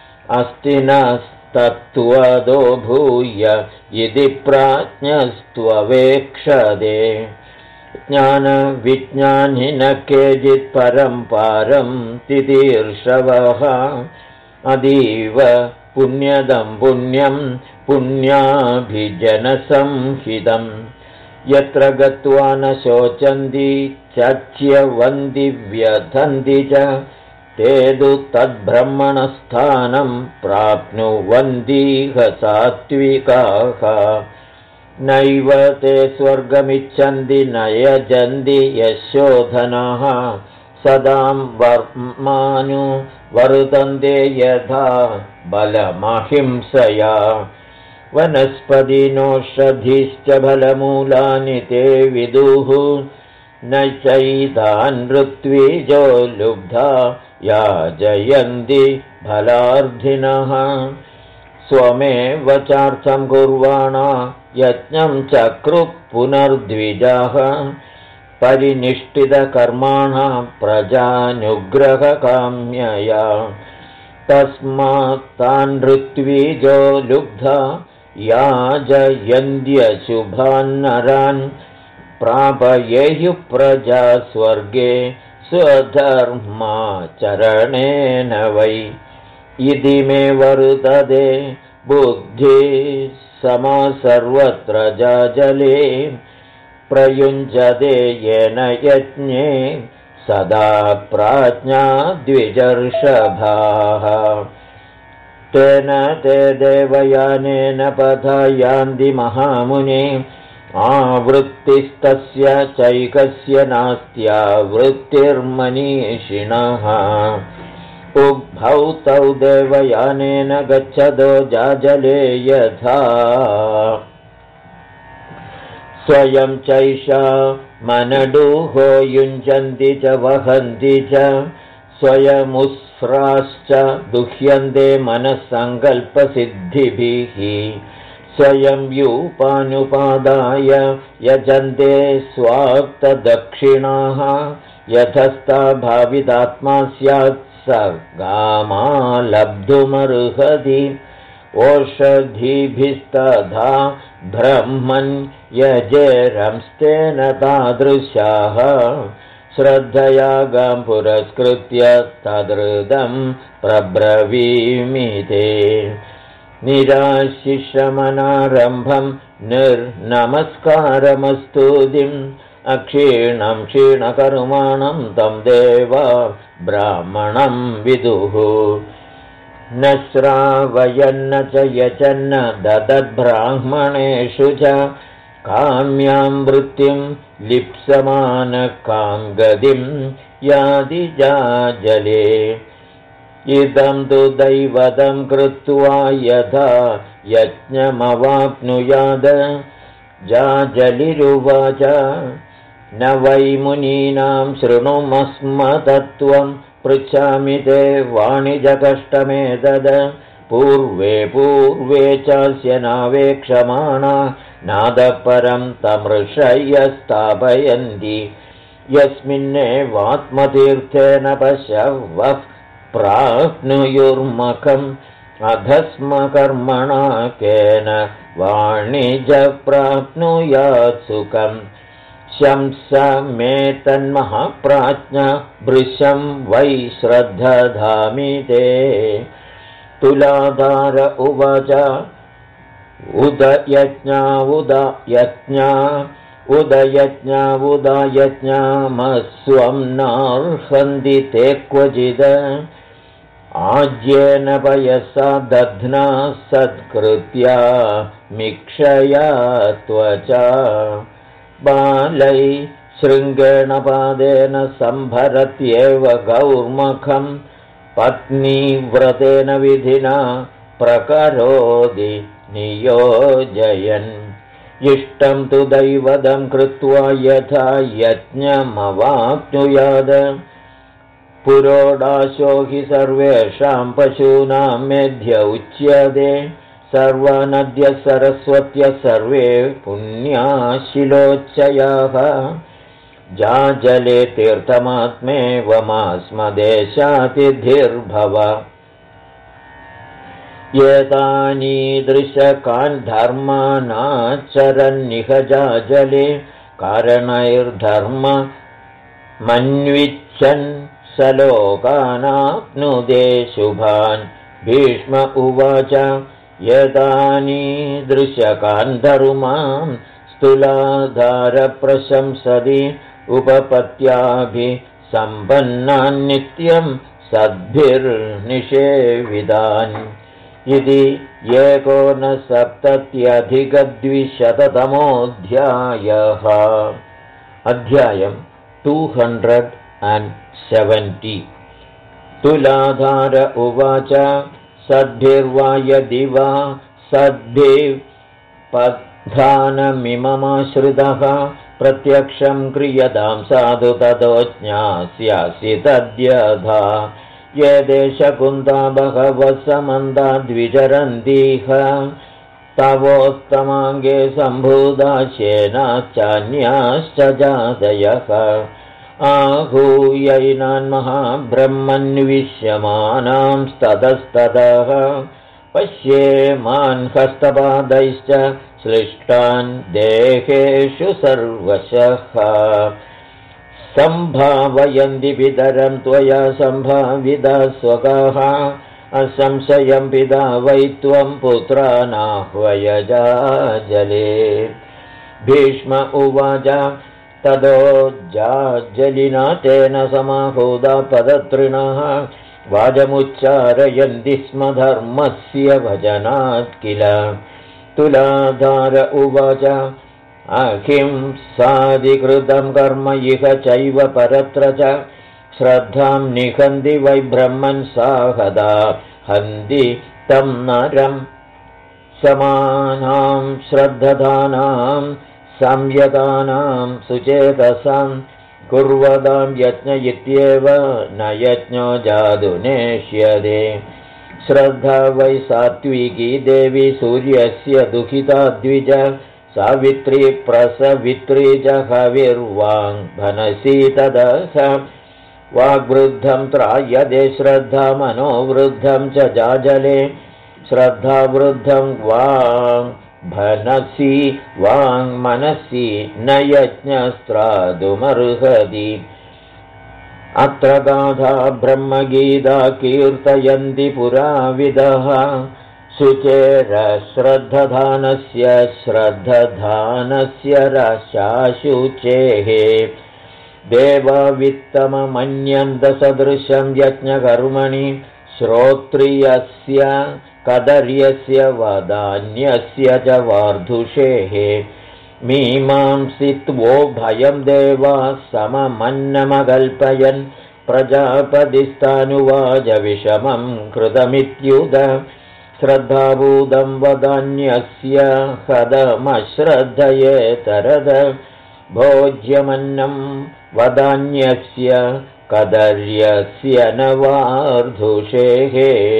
अस्तिनस्तत्त्वदो भूय इति प्राज्ञस्त्ववेक्षते ज्ञानविज्ञानिनः केचित् परं पारं तितीर्षवः अतीव पुण्यदं पुण्यं पुण्याभिजनसंहितम् यत्र गत्वा न शोचन्ति चच्यवन्ति व्यथन्ति च ते तु तद्ब्रह्मणस्थानं प्राप्नुवन्तीह सात्विकाः नैव ते स्वर्गमिच्छन्ति न यजन्ति यशोधनाः सदां वर्मानु वर्तन्ते यथा बलमहिंसया वनस्पतिनोषधीश्च फलमूलानि ते विदुः न चैतान् ऋत्विजो लुब्धा याजयन्ति फलार्थिनः स्वमेव चार्थं कुर्वाणा यज्ञं चक्रुः पुनर्द्विजाः परिनिष्ठितकर्माणां प्रजानुग्रहकाम्यया तस्मात् तान् ऋत्विजो लुब्धा याजयन्त्यशुभान्नरान् प्रापयेयुः प्रजा स्वर्गे स्वधर्माचरणेन वै इति मे वर्तते बुद्धिः समा सर्वत्र जाजले प्रयुञ्जते येन यज्ञे सदा प्राज्ञा द्विजर्षभाः तेन ते देवयानेन पथा यान्ति महामुने आवृत्तिस्तस्य चैकस्य नास्त्या वृत्तिर्मनीषिणः उग्भौ तौ देवयानेन गच्छतो जाजले यथा स्वयं चैषा मनडुहो युञ्जन्ति च वहन्ति च स्वयमुस्राश्च दुह्यन्ते मनःसङ्कल्पसिद्धिभिः स्वयं यूपानुपादाय यजन्ते स्वाक्तदक्षिणाः यथस्था भावितात्मा स्यात् स गामा लब्धुमर्हति ओषधीभिस्तथा ब्रह्मन् यजेरंस्तेन तादृशाः श्रद्धया गां पुरस्कृत्य तदृदं प्रब्रवीमि ते निराशिषमनारम्भं निर्नमस्कारमस्तुतिम् अक्षीणं क्षीणकर्माणं तं देवा ब्राह्मणं विदुः न श्रावयन्न च यचन्न ददद्ब्राह्मणेषु च काम्यां वृत्तिं लिप्समानकां गतिं याति जाजले इदं तु दैवतं कृत्वा यथा यज्ञमवाप्नुयाद जाजलिरुवाच न वै मुनीनां शृणुमस्मतत्त्वं पृच्छामि ते वाणिजकष्टमेतद पूर्वे चास्य नावेक्षमाणा नादपरं तमृषय्य स्थापयन्ति यस्मिन्नेवात्मतीर्थेन पशवः प्राप्नुयुर्मखम् अधस्मकर्मणा केन वाणिजप्राप्नुयात् सुखम् शंसमे तन्महाप्राज्ञ भृशं वै श्रद्धधामि ते तुलाधार उवाच उदयज्ञामस्वं नार्हन्ति ते क्वचिद आज्येन पयसा दध्ना सत्कृत्या मिक्षया त्वचा बालै शृङ्गेण पादेन सम्भरत्येव गौर्मखं पत्नीव्रतेन विधिना प्रकरोति नियोजयन् इष्टं तु दैवतं कृत्वा यथा यज्ञमवाप्नुयाद पुरोडाशो हि सर्वेषां पशूनां मेध्य उच्यते सर्वनद्य सरस्वत्य सर्वे पुण्याशिलोच्चयाः जाजले तीर्थमात्मेवमास्मदेशातिथिर्भव एतानीदृशकान् धर्मानाचरन्निह जाजले कारणैर्धर्ममन्विच्छन् सलोकानाप्नुदे शुभान् भीष्म उवाच यदानीदृशकान् धर्मान् स्थूलाधारप्रशंसति उपपत्याभिः सम्पन्नान् नित्यं सद्भिर्निषेवितान् इति 1970-200तमोऽध्यायः अध्यायं 270 तुलाधार उवाच सद्भिर्वा यदि वा सद्भिः पद्धानमिममाश्रितः प्रत्यक्षं क्रियतां साधु ततो ज्ञास्यासि तद्यथा। ये देशकुन्ता बहवः समन्ता द्विचरन्तीह तवोत्तमाङ्गे सम्भूता श्येनाश्चान्याश्च जातयः। आहूयैनान् महाब्रह्मन्विष्यमानांस्ततस्ततः पश्येमान् हस्तपादैश्च श्लिष्टान् देहेषु सर्वशः। सम्भावयन्ति पितरं त्वया सम्भाविता स्वकाः असंशयं पिता वै त्वं पुत्रानाह्वयजाजले। भीष्म उवाच ततो जाजलिना तेन समाहूता पदतृणः वाचमुच्चारयन्ति स्म धर्मस्य भजनात् किल। तुलाधार उवाच अहिंसादिकृतं कर्म इह चैव परत्र च श्रद्धां निहन्ति वै ब्रह्मन् साहदा हन्ति तं नरं। समानां श्रद्धदानां संयतानां सुचेतसां कुर्वतां यज्ञ इत्येव न यज्ञो जातुनेष्यते। श्रद्धा वै सात्विकी देवी सूर्यस्य दुहिता द्विज सावित्री प्रसवित्री च हविर्वाङ्भनसी तदस। वाग्वृद्धं त्रायते श्रद्धा मनोवृद्धं च जाजले। श्रद्धावृद्धं वाङ्भनसी वाङ्मनसि न यज्ञस्त्रादुमर्हति। अत्र गाथा ब्रह्मगीता कीर्तयन्ति पुराविदः शुचेरश्रद्धधानस्य श्रद्धधानस्य रशाशुचेः। देववित्तममन्यन्तसदृशं यज्ञकर्मणि श्रोत्रियस्य कदर्यस्य वदान्यस्य च वार्धुषेः। मीमांसित्वो भयं देवा सममन्नमकल्पयन् प्रजापतिस्तानुवाच विषमं कृतमित्युत। श्रद्धाभूतं वदान्यस्य हदमश्रद्धयेतरद भोज्यमन्नं वदान्यस्य कदर्यस्य न वार्धुषेः।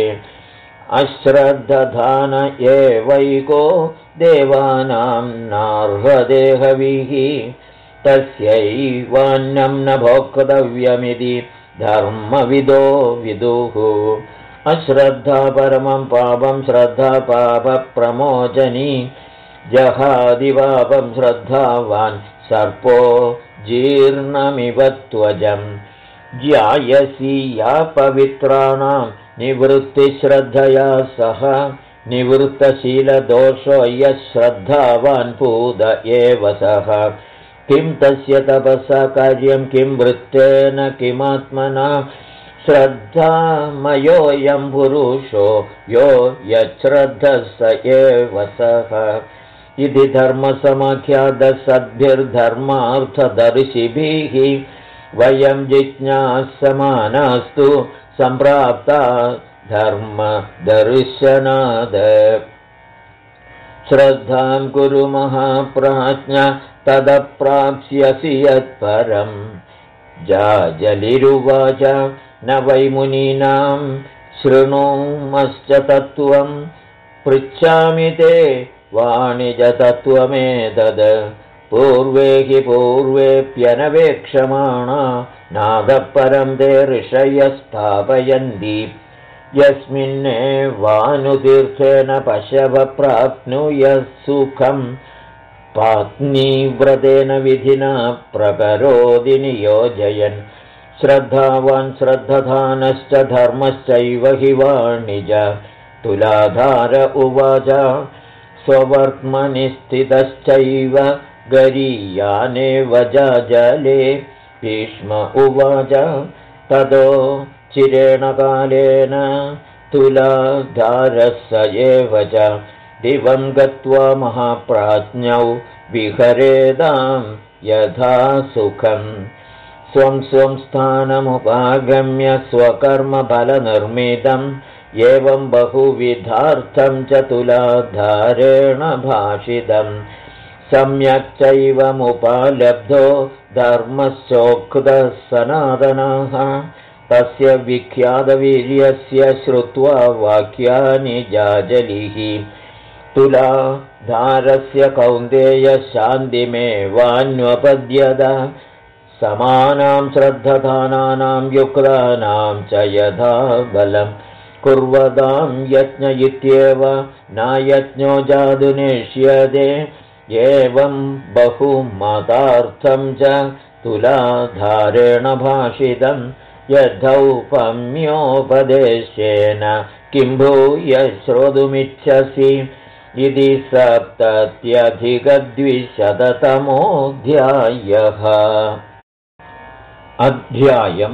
अश्रद्धधान एवैको देवानां नार्हदेहविः तस्यैवान्नं न भोक्तव्यमिति धर्मविदो विदुः। अश्रद्धा परमं पापं श्रद्धा पापप्रमोचनी जहादिवापं श्रद्धावान् सर्पो जीर्णमिव त्वजं। ज्यायसी या पवित्राणां निवृत्तिश्रद्धया सह निवृत्तशीलदोषो यः श्रद्धावान् पूत एव सः। किं तस्य तपसा कार्यं किं वृत्तेन किमात्मना श्रद्धामयोऽयं पुरुषो यो यच्छ्रद्धः स एव सः। इति धर्मसमाख्यातसद्भिर्धर्मार्थदर्शिभिः वयं जिज्ञासमानास्तु सम्प्राप्ता धर्मदर्शनाद। श्रद्धां कुरु महाप्राज्ञ तदप्राप्स्यसि यत्परम्। जाजलिरुवाच न वै मुनीनां शृणुमश्च तत्त्वं पृच्छामि ते वाणिजतत्त्वमेतद्। पूर्वे हि पूर्वेऽप्यनवेक्षमाणा नादपरं ते ऋषयः स्थापयन्ति। यस्मिन्नेवानुतीर्थेन पशव प्राप्नुयः सुखं पात्नीव्रतेन विधिना प्रकरोति नियोजयन्। श्रद्धावान् श्रद्धधानश्च धर्मश्चैव हि वाणिज। तुलाधार उवाच स्ववर्त्मनि स्थितश्चैव गरीयानेव जाजले। भीष्म उवाच ततो चिरेण कालेन तुलाधारः स एव च दिवं गत्वा महाप्राज्ञौ विहरेदां यथा सुखम्। स्वं स्वं स्थानमुपागम्य स्वकर्मफलनिर्मितम् एवं बहुविधार्थं च तुलाधारेण भाषितम्। सम्यक् चैवमुपलब्धो धर्मश्चोक्तः सनातनः तस्य विख्यातवीर्यस्य श्रुत्वा वाक्यानि जाजलिः तुलाधारस्य कौन्तेय शान्तिमेवान्वपद्यत समानां श्रद्धधानानां युक्तानां च यथा बलं कुर्वतां यज्ञ इत्येव नायज्ञो जातुनेष्यते एवं बहुमतार्थं च तुलाधारेण भाषितं यथौपम्योपदेशेन किं भूय श्रोतुमिच्छसि इति 70,200तमोऽध्यायः। अध्यायं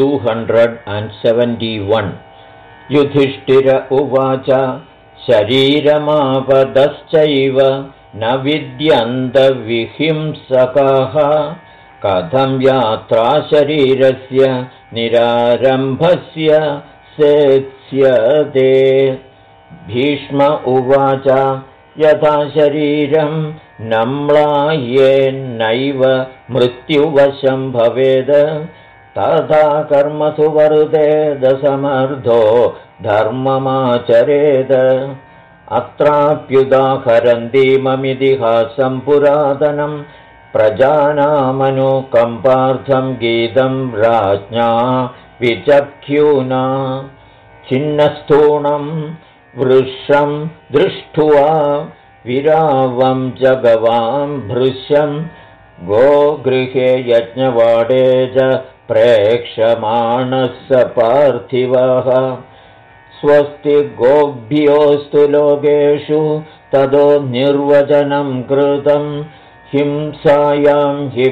271 युधिष्ठिर उवाच शरीरमापदश्चैव न विद्यन्तविहिंसकाः कथं यात्रा शरीरस्य निरारम्भस्य सेत्स्यते। भीष्म उवाच यथा शरीरं नम्लायेन्नैव मृत्युवशं भवेद तथा कर्मसु वर्तेद समर्थो धर्ममाचरेद। अत्राप्युदाहरन्तीममितिहासं पुरातनं प्रजानामनुकम्पार्थं गीतं राज्ञा विचख्युना छिन्नस्थूणं वृषं दृष्ट्वा विरावं जगवां भृशं गोगृहे यज्ञवाडे च प्रेक्षमाणः स पार्थिवः। स्वस्ति गोभ्योऽस्तु लोकेषु ततो निर्वचनं कृतं हिंसायां हि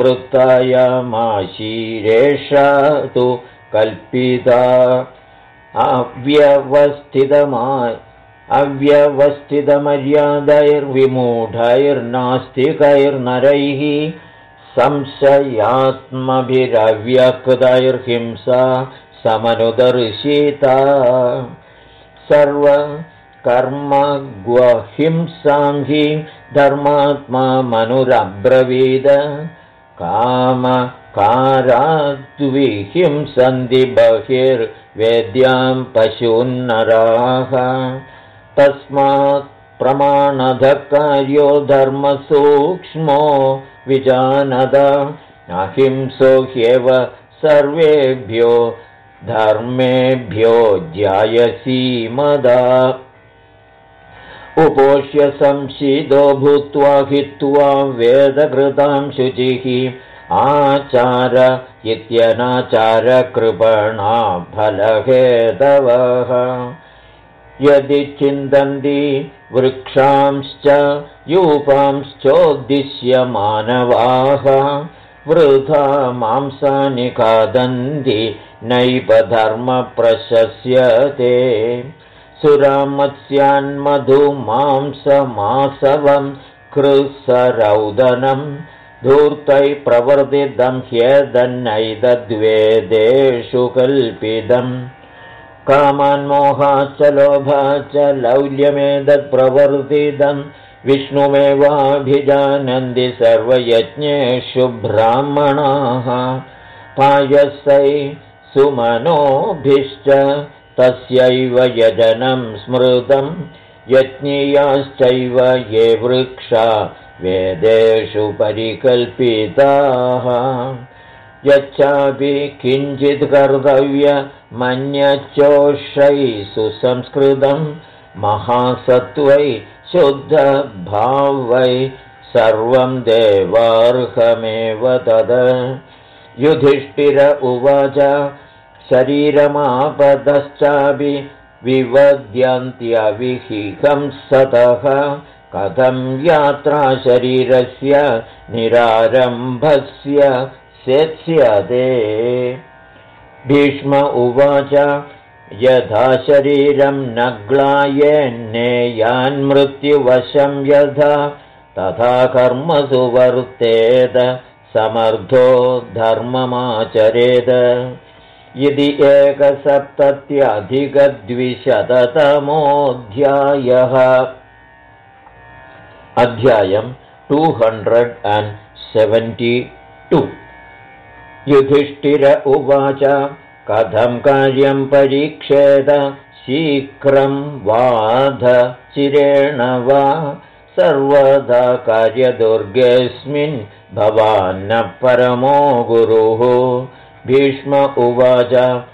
प्रवृत्तायामाशीरेषा तु कल्पिता। अव्यवस्थितमर्यादैर्विमूढैर्नास्तिकैर्नरैः संशयात्मभिरव्यक्तैर्हिंसा समनुदर्शिता। सर्वकर्मग्वहिंसां हि धर्मात्मा मनुरब्रवीद कामकाराद्विहिंसन्ति बहिर्वेद्यां पशून्नराः। तस्मात् प्रमाणतः कार्यो धर्मसूक्ष्मो विजानद अहिंसो ह्येव सर्वेभ्यो धर्मेभ्यो ज्यायसीमदा। उपोष्य संशीतो भूत्वा हित्वा वेदकृतां शुचिः आचार इत्यनाचारकृपणा फलहेतवः। यदि चिन्तन्ति वृक्षांश्च यूपांश्चोद्दिश्य मानवाः वृथा मांसानि खादन्ति नैव धर्मप्रशस्यते। सुरामत्स्यान्मधुमांसमासवं कृसरौदनं धूर्तैः प्रवर्तितं ह्येतन्नैतद्वेदेषु कल्पितम्। कामान्मोहाच्च लोभाच्च लौल्यमेतत्प्रवर्तितं विष्णुमेवाभिजानन्ति सर्वयज्ञेषु ब्राह्मणाः। पायसै सुमनोभिश्च तस्यैव यजनं स्मृतं यज्ञीयाश्चैव ये वृक्षा वेदेषु परिकल्पिताः। यच्चापि किञ्चित् कर्तव्यमन्यच्चोषै सुसंस्कृतं महासत्त्वै शुद्धभावै सर्वं देवार्हमेव तद। युधिष्ठिर उवाच शरीरमापदश्चापि विवद्यन्त्यविहिंसतः कथं यात्रा शरीरस्य निरारम्भस्य सेत्स्यते। भीष्म उवाच यथा शरीरं न ग्लायेन्नेयान्मृत्युवशं यथा तथा कर्मसु वर्तेत समर्थो धर्ममाचरेत। इति 1,70,200तमोऽध्यायः। अध्यायं 272। युधिष्ठिर उवाच कथं कार्यं परीक्षेत शीघ्रं वाध चिरेण वा सर्वदा कार्यदुर्गेऽस्मिन् भवान्न परमो गुरुः। भीष्म उवाच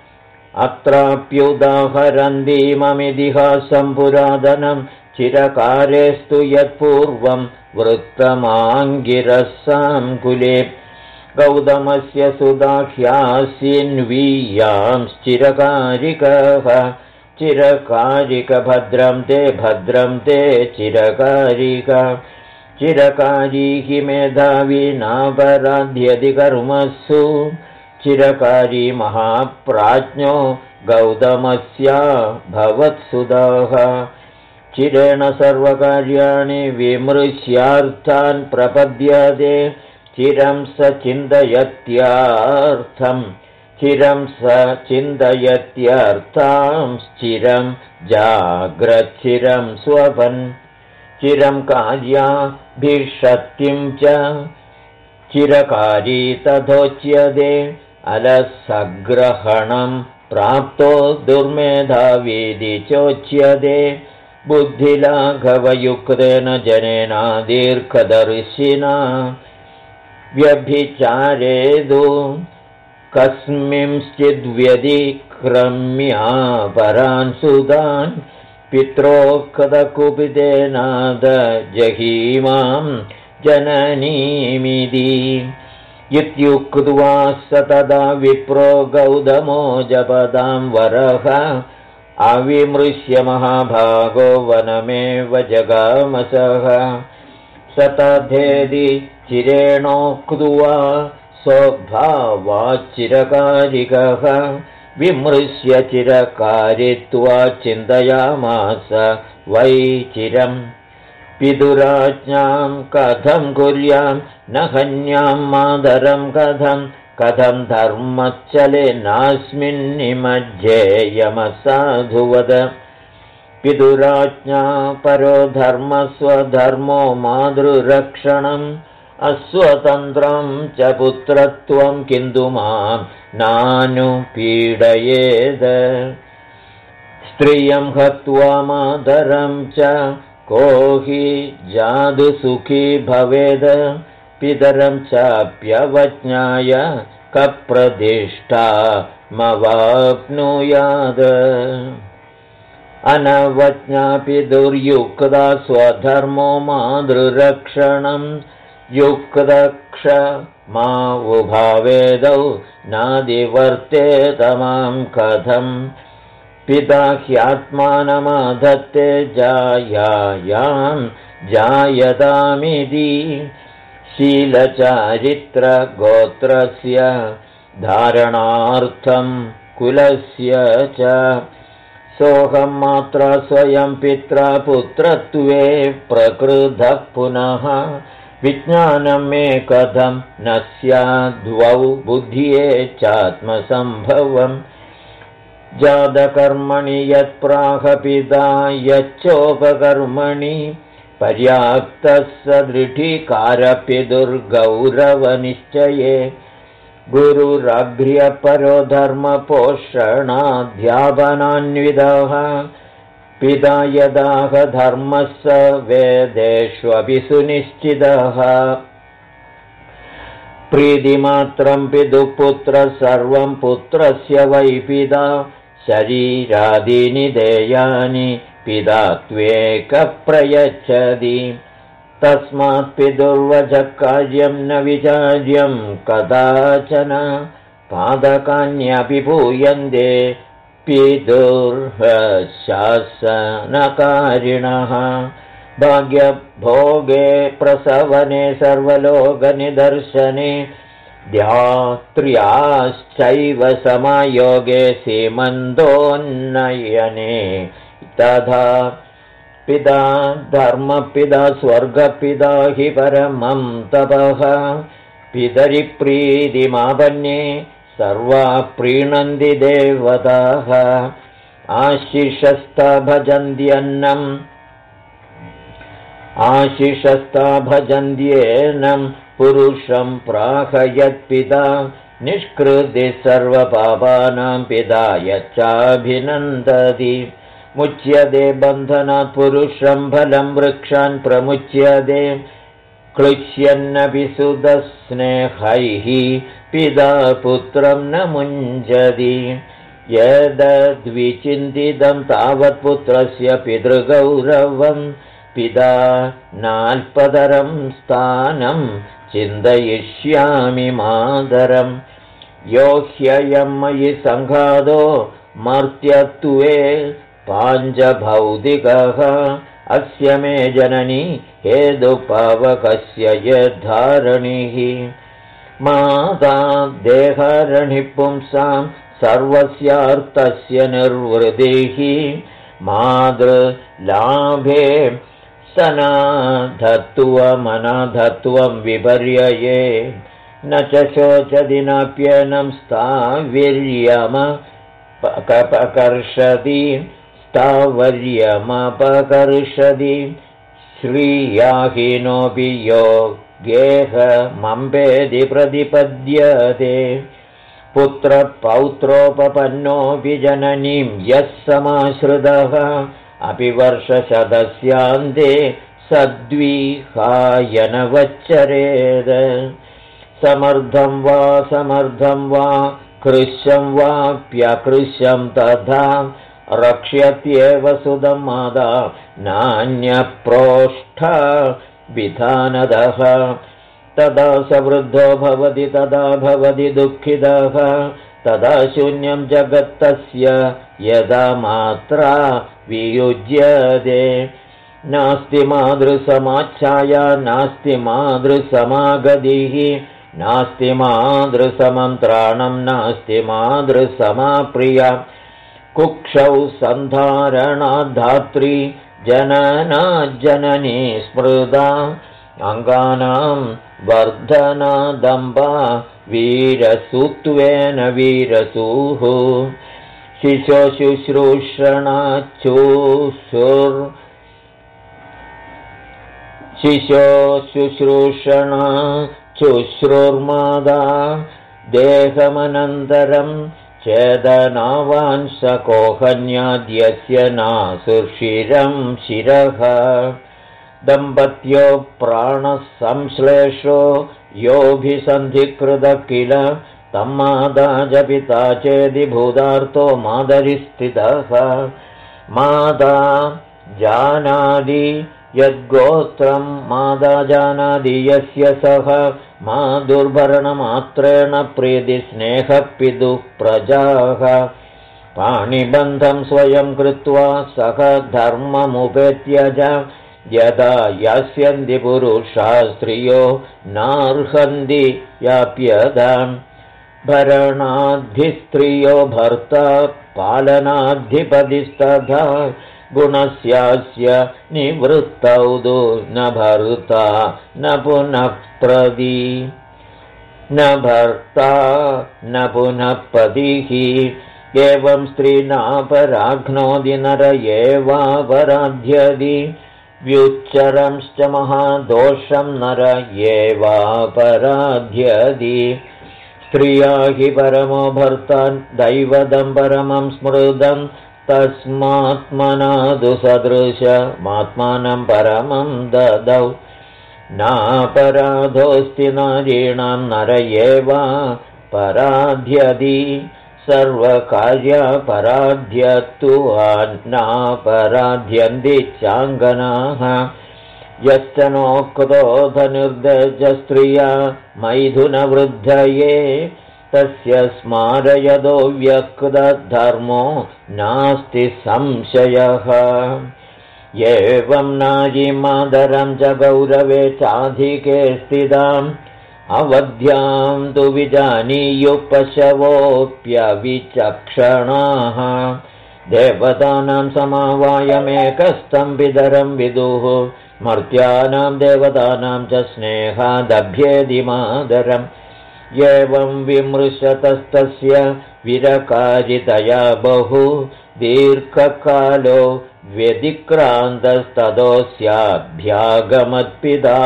अत्राप्युदाहरन्तीममितिहासं पुरातनं चिरकालेस्तु यत्पूर्वं वृत्तमाङ्गिरसां कुले गौतमस्य सुदाह्यासीन्वीयांश्चिरकारिकः चिरकारिकभद्रं ते चिरकारिक चिरकारी हि मेधावी नापराध्यधिकर्मसु चिरकारी महाप्राज्ञो गौतमस्या भवत्सुदाः चिरेण सर्वकार्याणि विमृश्यार्थान् प्रपद्यते चिरं स चिन्तयत्यर्थां चिरं जाग्रच्चिरं स्वपन् चिरं कार्याभिषक्तिं च चिरकारी तथोच्यते अलसग्रहणं प्राप्तो दुर्मेधावीति चोच्यते बुद्धिलाघवयुक्तेन जनेन दीर्घदर्शिना व्यभिचारेदु कस्मिंश्चिद्व्यतिक्रम्यापरान् सुदान् पित्रोक्तकुपितेनादजहीमां जननीमिति इत्युक्त्वा स तदा विप्रो गौतमो जपदां वरः अविमृश्य महाभागो वनमेव जगामसः स तथेदि चिरेणोक्त्वा स्वभावाच्चिरकारिकः विमृश्य चिरकारित्वा चिन्तयामास वै चिरम् पितुराज्ञां कथं कुर्यां न हन्यां मातरं कथं धर्मच्चलेनास्मिन्निमज्जेयमसाधुवद पितुराज्ञा परो धर्मस्वधर्मो मातृरक्षणम् अस्वतन्त्रं च पुत्रत्वं किन्तु मां नानुपीडयेद स्त्रियं हत्वा मातरं च को हि जादुसुखी भवेद पितरं चाप्यवज्ञाय कप्रतिष्ठामवाप्नुयाद अनवज्ञापि दुर्युक्ता स्वधर्मो मातृरक्षणं युक्तक्षमा उभावेदौ नादिवर्तेत मां कथम् पिता ह्यात्मानमाधत्ते जायायां जायतामिति शीलचारित्रगोत्रस्य धारणार्थं कुलस्य च सोऽहं मात्रा स्वयं पित्रा पुत्रत्वे प्रकृतः पुनः विज्ञानं मे कथं न स्याद्वौ बुद्ध्ये चात्मसम्भवम् जातकर्मणि यत्प्राहपिता यच्चोपकर्मणि पर्याप्तः स दृढीकारपितुर्गौरवनिश्चये गुरुरग्र्यपरो धर्मपोषणाध्यापनान्वितः पिता यदाह धर्मः स वेदेष्वपि सुनिश्चितः प्रीतिमात्रं पितुपुत्रः सर्वं पुत्रस्य वै पिता शरीरादीनि देयानि पिता त्वेकप्रयच्छति तस्मात् पितुर्वचकार्यं न विचार्यं कदाचन पादकान्यपि पूयन्ते पितुर्शासनकारिणः भाग्यभोगे प्रसवने सर्वलोकनिदर्शने ध्यात्र्याश्चैव समायोगे सीमन्तोन्नयने तथा पिता धर्मपिता स्वर्गपिता हि परमं तपः पितरिप्रीतिमापन्ये सर्वा प्रीणन्ति देवताः आशिषस्थ भजन्त्यन्नम् आशिषस्ता भजन्त्येनं पुरुषं प्राहयत्पिता निष्कृति सर्वपापानां पिता यच्चाभिनन्दति मुच्यते बन्धनात् पुरुषं फलं वृक्षान् प्रमुच्यते क्लिश्यन्नपि सुतस्नेहैः पिता पुत्रं न मुञ्जति यद्विचिन्तितं तावत् पुत्रस्य पितृगौरवं पिता नाल्पतरं स्थानं चिन्तयिष्यामि मातरं यो ह्ययं मयि सङ्घातो मर्त्यत्वे पाञ्चभौतिकः अस्य मे जननी हेतुपावकस्य यद्धारणिः माता देहरणिः पुंसां सर्वस्यार्थस्य निर्वृतिः मातृलाभे सनाधत्वमनाधत्वं विपर्यये न च शोचति नाप्यनं स्थावर्यमपकर्षति श्रियाहीनोऽपि यो गेहमम्बेदि प्रतिपद्यते पुत्रपौत्रोपपन्नोऽपि जननीं यः समाश्रितः अपि वर्षशतस्यान्ते सद्विहायनवच्चरेद समर्थं वा कृशं वाप्यकृशं तथा रक्ष्यत्येव सुतं माता नान्यप्रोष्ठ विधानदः तदा स वृद्धो भवति तदा भवति दुःखितः तदा शून्यं जगत्तस्य यदा मात्रा वियुज्यते नास्ति मातृसमाच्छाया नास्ति मातृसमागतिः नास्ति मातृसमन्त्राणं नास्ति मातृसमाप्रिया कुक्षौ सन्धारणाद्धात्री जननाज्जननी स्मृता अङ्गानां वर्धनादम्बा वीरसुत्वेन वीरसूः शुश्रूषणा देहमनन्तरं चेदनावान् सकोहन्याद्यस्य नासुशिरं शिरः दम्पत्यो प्राणः संश्लेषो योऽभिसन्धिकृतः किल तं माता च पिता चेदि भूतार्थो मातरिस्थितः माता जानाति यद्गोत्रं माता जानाति यस्य सः मातुर्भरणमात्रेण प्रीतिस्नेहपितुः प्रजाः पाणिबन्धं स्वयं कृत्वा सह धर्ममुपेत्य च यदा यास्यन्ति पुरुषा स्त्रियो नार्हन्ति याप्यताम् भरणाद्धिस्त्रियो भर्ता पालनाद्धिपतिस्तथा गुणस्यास्य निवृत्तौ तु न भर्ता न पुनः प्रदी न भर्ता न पुनः पतिः एवं स्त्रीनापराघ्नोति नर एवापराध्यति व्युच्चरंश्च महादोषं नर एवापराध्यति स्त्रिया हि परमो भर्ता दैवतं परमं स्मृतं तस्मात्मनादु सदृशमात्मानं परमं ददौ नापराधोऽस्ति नारीणां नर एवापराध्यति सर्वकार्यापराध्यत्तु नापराध्यन्ति चाङ्गनाः यश्च नोक्रोधनिर्देशस्त्रिया मैथुनवृद्धये तस्य स्मारयदो व्यक्तधर्मो नास्ति संशयः एवं नारीमादरं च गौरवे चाधिके स्थिताम् अवध्यां तु विजानीयुः पशवोऽप्यविचक्षणाः देवतानां समावायमेकस्तं पितरं विदुः मर्त्यानां देवतानां च स्नेहादभ्येदि मादरम् एवं विमृशतस्तस्य विरकारितया बहु दीर्घकालो व्यतिक्रान्तस्ततोऽस्याभ्यागमत्पिता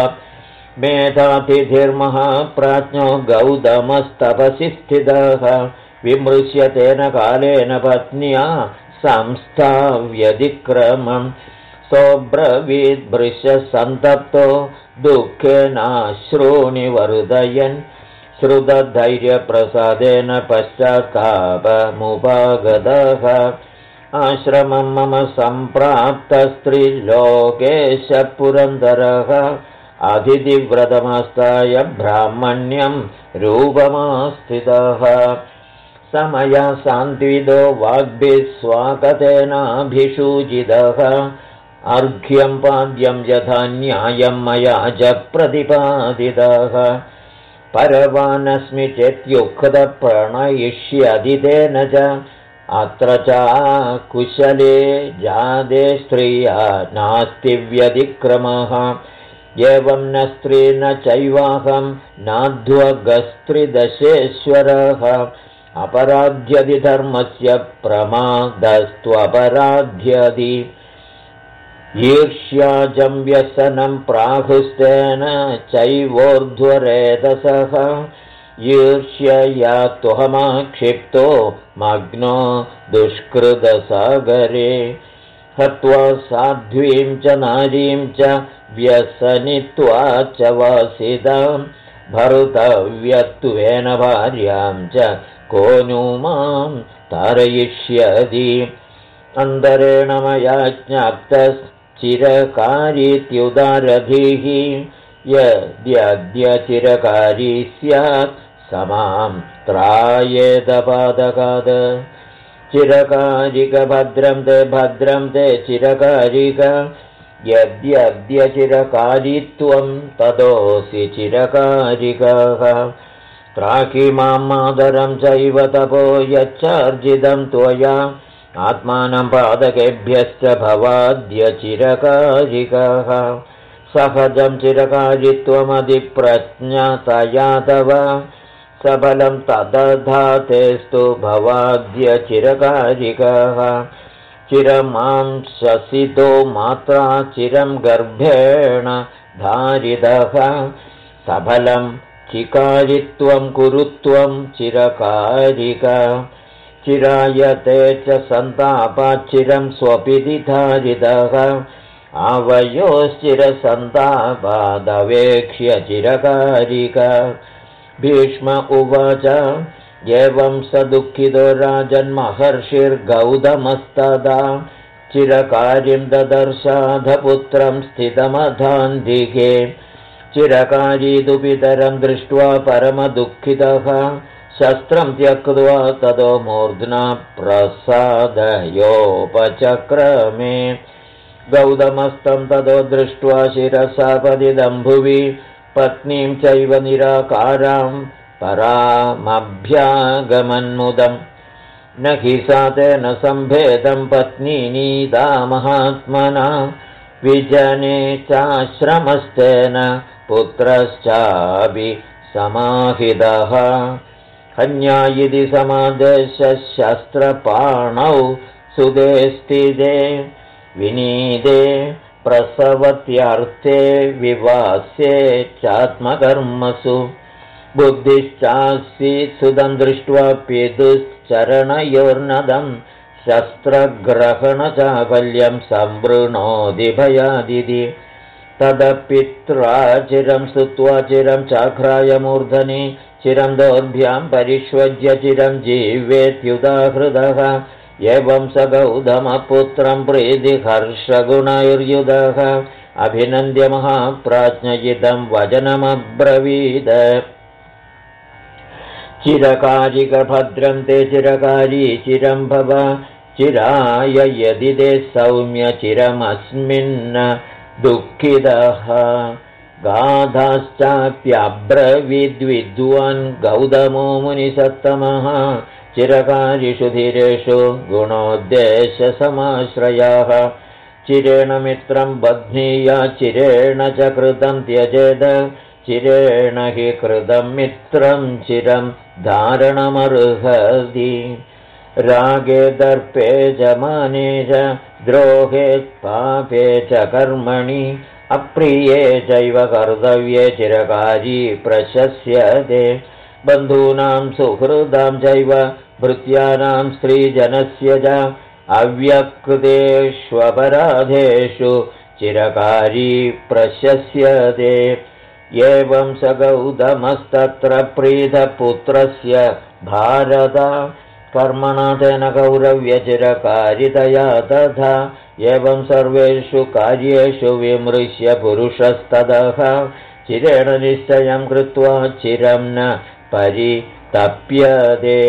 मेधातिथिर्महाप्राज्ञो गौतमस्तपसि स्थितः विमृश्य तेन कालेन पत्न्या संस्थाव्यतिक्रमम् सोऽब्रवीद्भृशसन्तप्तो दुःखेनाश्रूणि वर्धयन् श्रुतधैर्यप्रसादेन पश्चात्तापमुपागतः आश्रमं मम सम्प्राप्तस्त्रिलोकेश पुरन्दरः अतिथिव्रतमास्ताय ब्राह्मण्यं रूपमास्थितः समया सान्त्वितो वाग्भिः स्वागतेनाभिषूचितः अर्घ्यं पाद्यं यथा न्यायं मया च प्रतिपादितः परवानस्मि चेत्युक्तप्रणयिष्यति तेन च अत्र चाकुशले जाते स्त्रिया नास्ति व्यतिक्रमः एवं न स्त्री न चैवाहं नाध्वगस्त्रिदशेश्वरः अपराध्यति धर्मस्य प्रमादस्त्वपराध्यति ईर्ष्याजं व्यसनं प्राहुस्तेन चैवोर्ध्वरेतसः ईर्ष्यया त्वहमाक्षिप्तो मग्नो दुष्कृतसागरे हत्वा साध्वीं च नारीं च व्यसनित्वा च वासितां भर्तव्यत्वेन भार्यां च को नु मां तारयिष्यति अन्तरेण मया ज्ञाप्तश्चिरकारीत्युदारधीः यद्यद्य चिरकारी स्यात् समां त्रायेदपादकात् चिरकारिकभद्रं ते चिरकारिक यद्यद्य चिरकारित्वं ततोऽसि चिरकारिकः त्राहि मां मातरं चैव तपो यच्चार्जितं त्वया आत्मानं पादकेभ्यश्च भवाद्य चिरकारिकः सहजं चिरकारित्वमधिप्रज्ञतया तव सबलं तदधातेस्तु भवाद्य चिरकारिकः चिरमां शसितो मात्रा चिरं गर्भेण धारितः सबलं चिकारित्वं कुरुत्वं चिरकारिक चिरायते च सन्तापाच्चिरं स्वपिति धारितः आवयोश्चिरसन्तापादवेक्ष्य चिरकारिक भीष्म उवाच एवं स दुःखितो राजन्महर्षिर्गौतमस्तदा चिरकार्यं ददर्शाधपुत्रं स्थितमधान्तिके चिरकारीतु पितरं दृष्ट्वा परमदुःखितः शस्त्रं त्यक्त्वा ततो मूर्ध्ना प्रसादयोपचक्रमे गौतमस्तं ततो दृष्ट्वा शिरसा पतितं भुवि पत्नीं चैव निराकारां परामभ्यागमन्मुदम् न हि सा तेन सम्भेदं पत्नी नीता महात्मना विजने चाश्रमस्तेन पुत्रश्चापि समाहितः हन्या इति समादेशशस्त्रपाणौ सुदे स्थिते विनीते प्रसवत्यार्थे विवास्ये चात्मकर्मसु बुद्धिश्चास्ति सुदं दृष्ट्वा पितुश्चरणयोर्नदं शस्त्रग्रहणचाफल्यं संवृणोति भयादिति तदपित्रा चिरं स्तुत्वा चिरं चाघ्राय मूर्धनि चिरं दोर्भ्यां परिष्वज्य चिरं जीवेत्युदाहृदः एवं स गौतमपुत्रं प्रीतिहर्षगुणैर्युधः अभिनन्द्य महाप्राज्ञयितं वचनमब्रवीद चिरकारिकभद्रं ते चिरकारी चिरं भव चिराय यदि ते सौम्य चिरमस्मिन् दुःखितः गाधाश्चाप्यब्रवीद्विद्वान् गौतमो मुनिसत्तमः चिरकारिषु धीरेषु गुणोद्देशसमाश्रयाः चिरेण मित्रं बध्नीया चिरेण च कृतं त्यजेद चिरेण हि कृतं मित्रं चिरं धारणमर्हति रागे दर्पे च माने च द्रोहे पापे च कर्मणि अप्रिये चैव कर्तव्ये चिरकारी प्रशस्यते बन्धूनां सुहृदां चैव भृत्यानां स्त्रीजनस्य च अव्यकृतेष्वपराधेषु चिरकारी प्रशस्यते एवं स गौतमस्तत्र प्रीतपुत्रस्य भारत कर्मणा तेन कौरव्यचिरकारितया तथा एवं सर्वेषु कार्येषु विमृश्य पुरुषस्ततः चिरेण निश्चयं कृत्वा चिरं न परितप्यते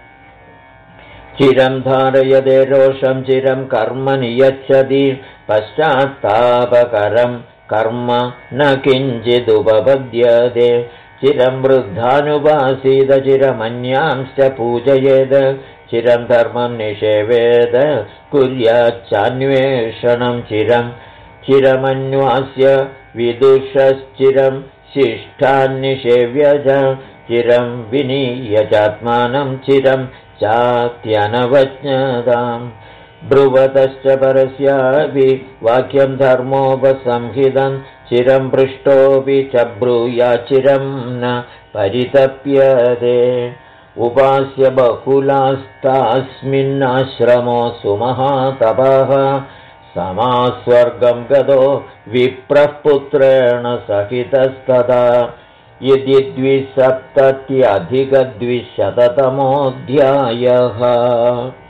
चिरं धारयते रोषं चिरं कर्म नियच्छति पश्चात्तापकरं कर्म न किञ्चिदुपपद्यते चिरं वृद्धानुपासीद चिरमन्यांश्च पूजयेत् चिरं धर्मं निषेवेद कुर्याच्चान्वेषणं चिरमन्वास्य विदुषश्चिरं शिष्टान्निषेव्य च चिरं विनीय चात्मानं चिरं चात्यनवज्ञताम् ब्रुवतश्च परस्यापि वाक्यं धर्मोपसंहितं चिरं पृष्टोऽपि च ब्रूयाच्चिरं न परितप्यते उपास्य बहुलास्तास्मिन्नाश्रमो सुमहातपः समास्वर्गं गतो विप्रः पुत्रेण सहितस्तदा इति 270 अधिक 200तमोऽध्यायः।